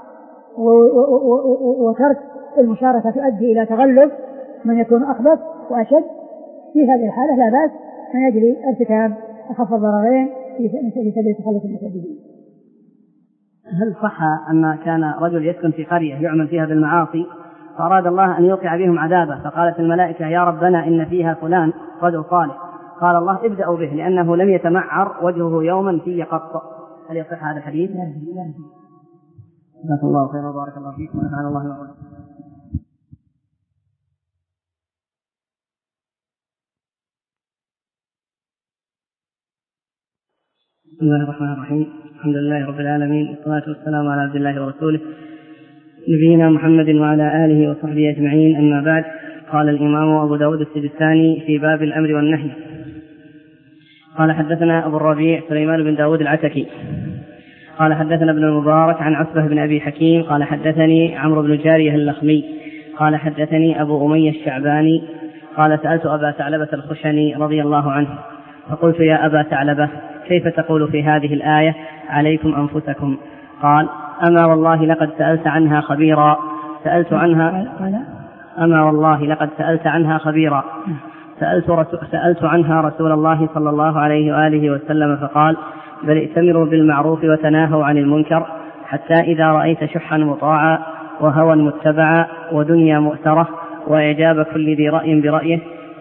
Speaker 2: وترك المشاركة تؤدي إلى تغلب من يكون أخبث وأشد. في هذه الحالة لا بأس من أجل ارتكاب أخف الضررين في سبيل التخلص من شرهما.
Speaker 1: هل صح أن كان رجل يسكن في قرية يعمل فيها بالمعاصي فأراد الله أن يوقع بهم عذابه، فقالت الملائكة يا ربنا إن فيها فلان رجل صالح، قال الله ابدأوا به لأنه لم يتمعر وجهه يوما في قط. هل يصح هذا الحديث؟
Speaker 2: لا لا.
Speaker 1: جزاك الله خيرا وبارك الله فيكم ونفعنا الله وبركاته. بسم الله الرحمن الرحيم، الحمد لله رب العالمين، والصلاة والسلام على عبد الله ورسوله نبينا محمد وعلى آله وصحبه أجمعين، أما بعد. قال الإمام أبو داود السجستاني في باب الأمر والنهي قال حدثنا أبو الربيع سليمان بن داود العتكي قال حدثنا ابن المبارك عن عصبة بن أبي حكيم قال حدثني عمرو بن جارية اللخمي قال حدثني أبو أمية الشعباني قال سألت أبا ثعلبة الخشني رضي الله عنه فقلت يا أبا ثعلبة كيف تقول في هذه الآية عليكم أنفسكم؟ قال أما والله لقد سألت عنها خبيرا سألت عنها أما والله لقد سألت عنها خبيرا سألت, رسول سألت عنها رسول الله صلى الله عليه وآله وسلم فقال بل ائتمروا بالمعروف وتناهوا عن المنكر حتى إذا رأيت شحا مطاعا وهوى متبعا ودنيا مؤثرة وإعجاب كل ذي رأي برأيه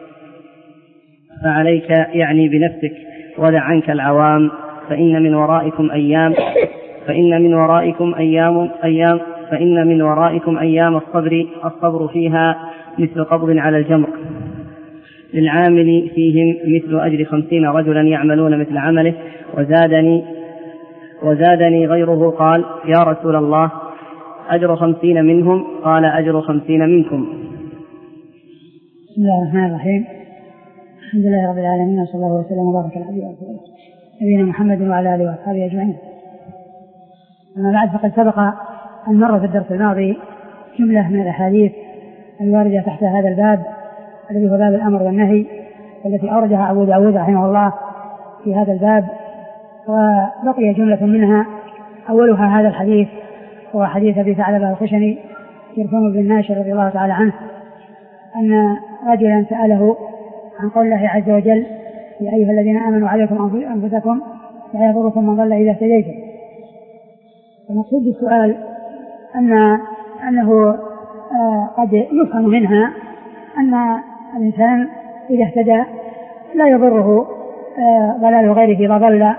Speaker 1: فعليك يعني بنفسك ودع عنك العوام فإن من ورائكم أيام فإن من ورائكم أيام أيام فإن من ورائكم أيام الصبر الصبر فيها مثل قبض على الجمر للعامل فيهم مثل أجر خمسين رجلا يعملون مثل عمله وزادني وزادني غيره قال يا رسول الله أجر خمسين منهم قال أجر خمسين منكم.
Speaker 2: بسم الله الرحمن الرحيم، الحمد لله رب العالمين، وصلى الله وسلم وبارك على عبده ورسوله نبينا محمد وعلى آله وأصحابه أجمعين. أما بعد، فقد سبق أن مر في الدرس الماضي جملة من الأحاديث الواردة تحت هذا الباب الذي هو باب الأمر والنهي، والتي أوردها أبو داود رحمه الله في هذا الباب، وبقي جملة منها أولها هذا الحديث هو حديث أبي ثعلبة الخشني يرفع بن ناشر رضي الله تعالى عنه أن رجلا سأله عن قول الله عز وجل يا أيها الذين آمنوا عليكم أنفسكم لا يضركم من ضل إذا اهتديتم. المقصود بالسؤال أن أنه آه قد يفهم منها أن الإنسان إذا اهتدى لا يضره آه ضلال غيره إذا ضل،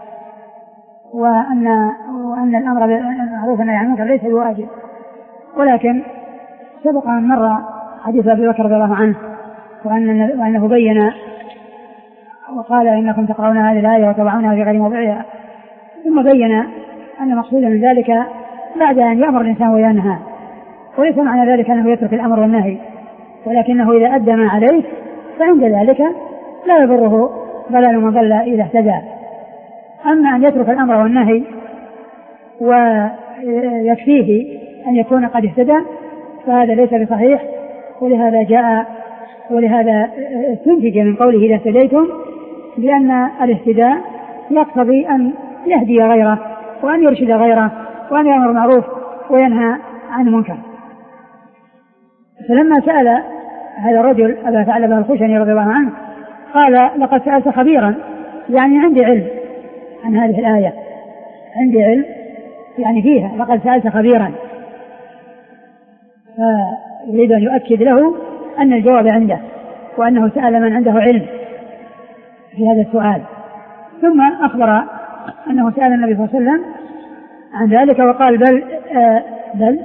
Speaker 2: وأن, وأن الأمر بالمعروف والنهي عن المنكر ليس بواجب. ولكن سبق أن مر حديث أبي بكر رضي الله عنه وأن وأنه بين وقال إنكم تقرؤون هذه الآية وتضعونها في غير موضعها، ثم بين أن مقصود من ذلك بعد أن يأمر الإنسان وينهى، وليس معنى ذلك أنه يترك الأمر والنهي، ولكنه إذا أدى ما عليه فعند ذلك لا يضره ضلال من ضل إذا اهتدى. أما أن يترك الأمر والنهي ويكفيه أن يكون قد اهتدى فهذا ليس بصحيح، ولهذا جاء ولهذا تنتج من قوله إذا اهتديتم بأن الاهتداء يقتضي أن يهدي غيره وأن يرشد غيره وأن يأمر بالمعروف وينهى عن المنكر. فلما سأل هذا الرجل أبا ثعلبة الخشني رضي الله عنه قال لقد سألت خبيرا، يعني عندي علم عن هذه الآية، عندي علم يعني فيها، لقد سألت خبيرا، فيريد أن يؤكد له أن الجواب عنده وأنه سأل من عنده علم في هذا السؤال. ثم أخبر أنه سأل النبي صلى الله عليه وسلم عن ذلك وقال بل آه بل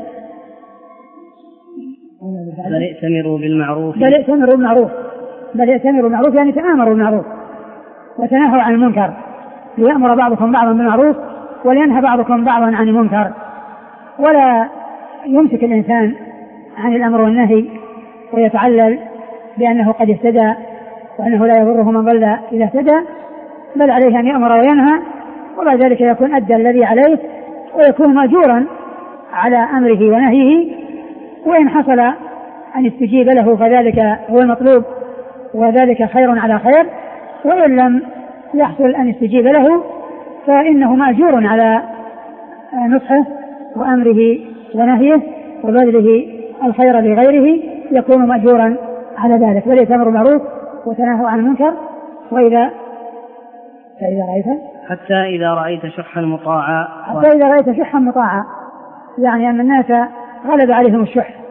Speaker 1: بل ائتمروا بالمعروف
Speaker 2: بل ائتمروا بالمعروف بل ائتمروا بالمعروف يعني تآمروا بالمعروف وتناهوا عن المنكر، ليأمر بعضكم بعضا بالمعروف ولينهى بعضكم بعضا عن المنكر، ولا يمسك الإنسان عن الأمر والنهي ويتعلل بأنه قد اهتدى وأنه لا يضره من ضل إذا اهتدى، بل عليه أن يأمر وينهى، وبعد ذلك يكون أدى الذي عليه ويكون مأجورا على أمره ونهيه، وإن حصل أن يستجيب له فذلك هو المطلوب وذلك خير على خير، وإن لم يحصل أن يستجيب له فإنه مأجور على نصحه وأمره ونهيه وبذله الخير لغيره، يكون مأجورا على ذلك. وليتأمروا بالمعروف وتناهوا عن المنكر. وإذا فإذا رأيت
Speaker 1: حتى إذا رأيت شحا مطاعا
Speaker 2: حتى إذا رأيت شحا مطاعا يعني أن الناس غلب عليهم الشح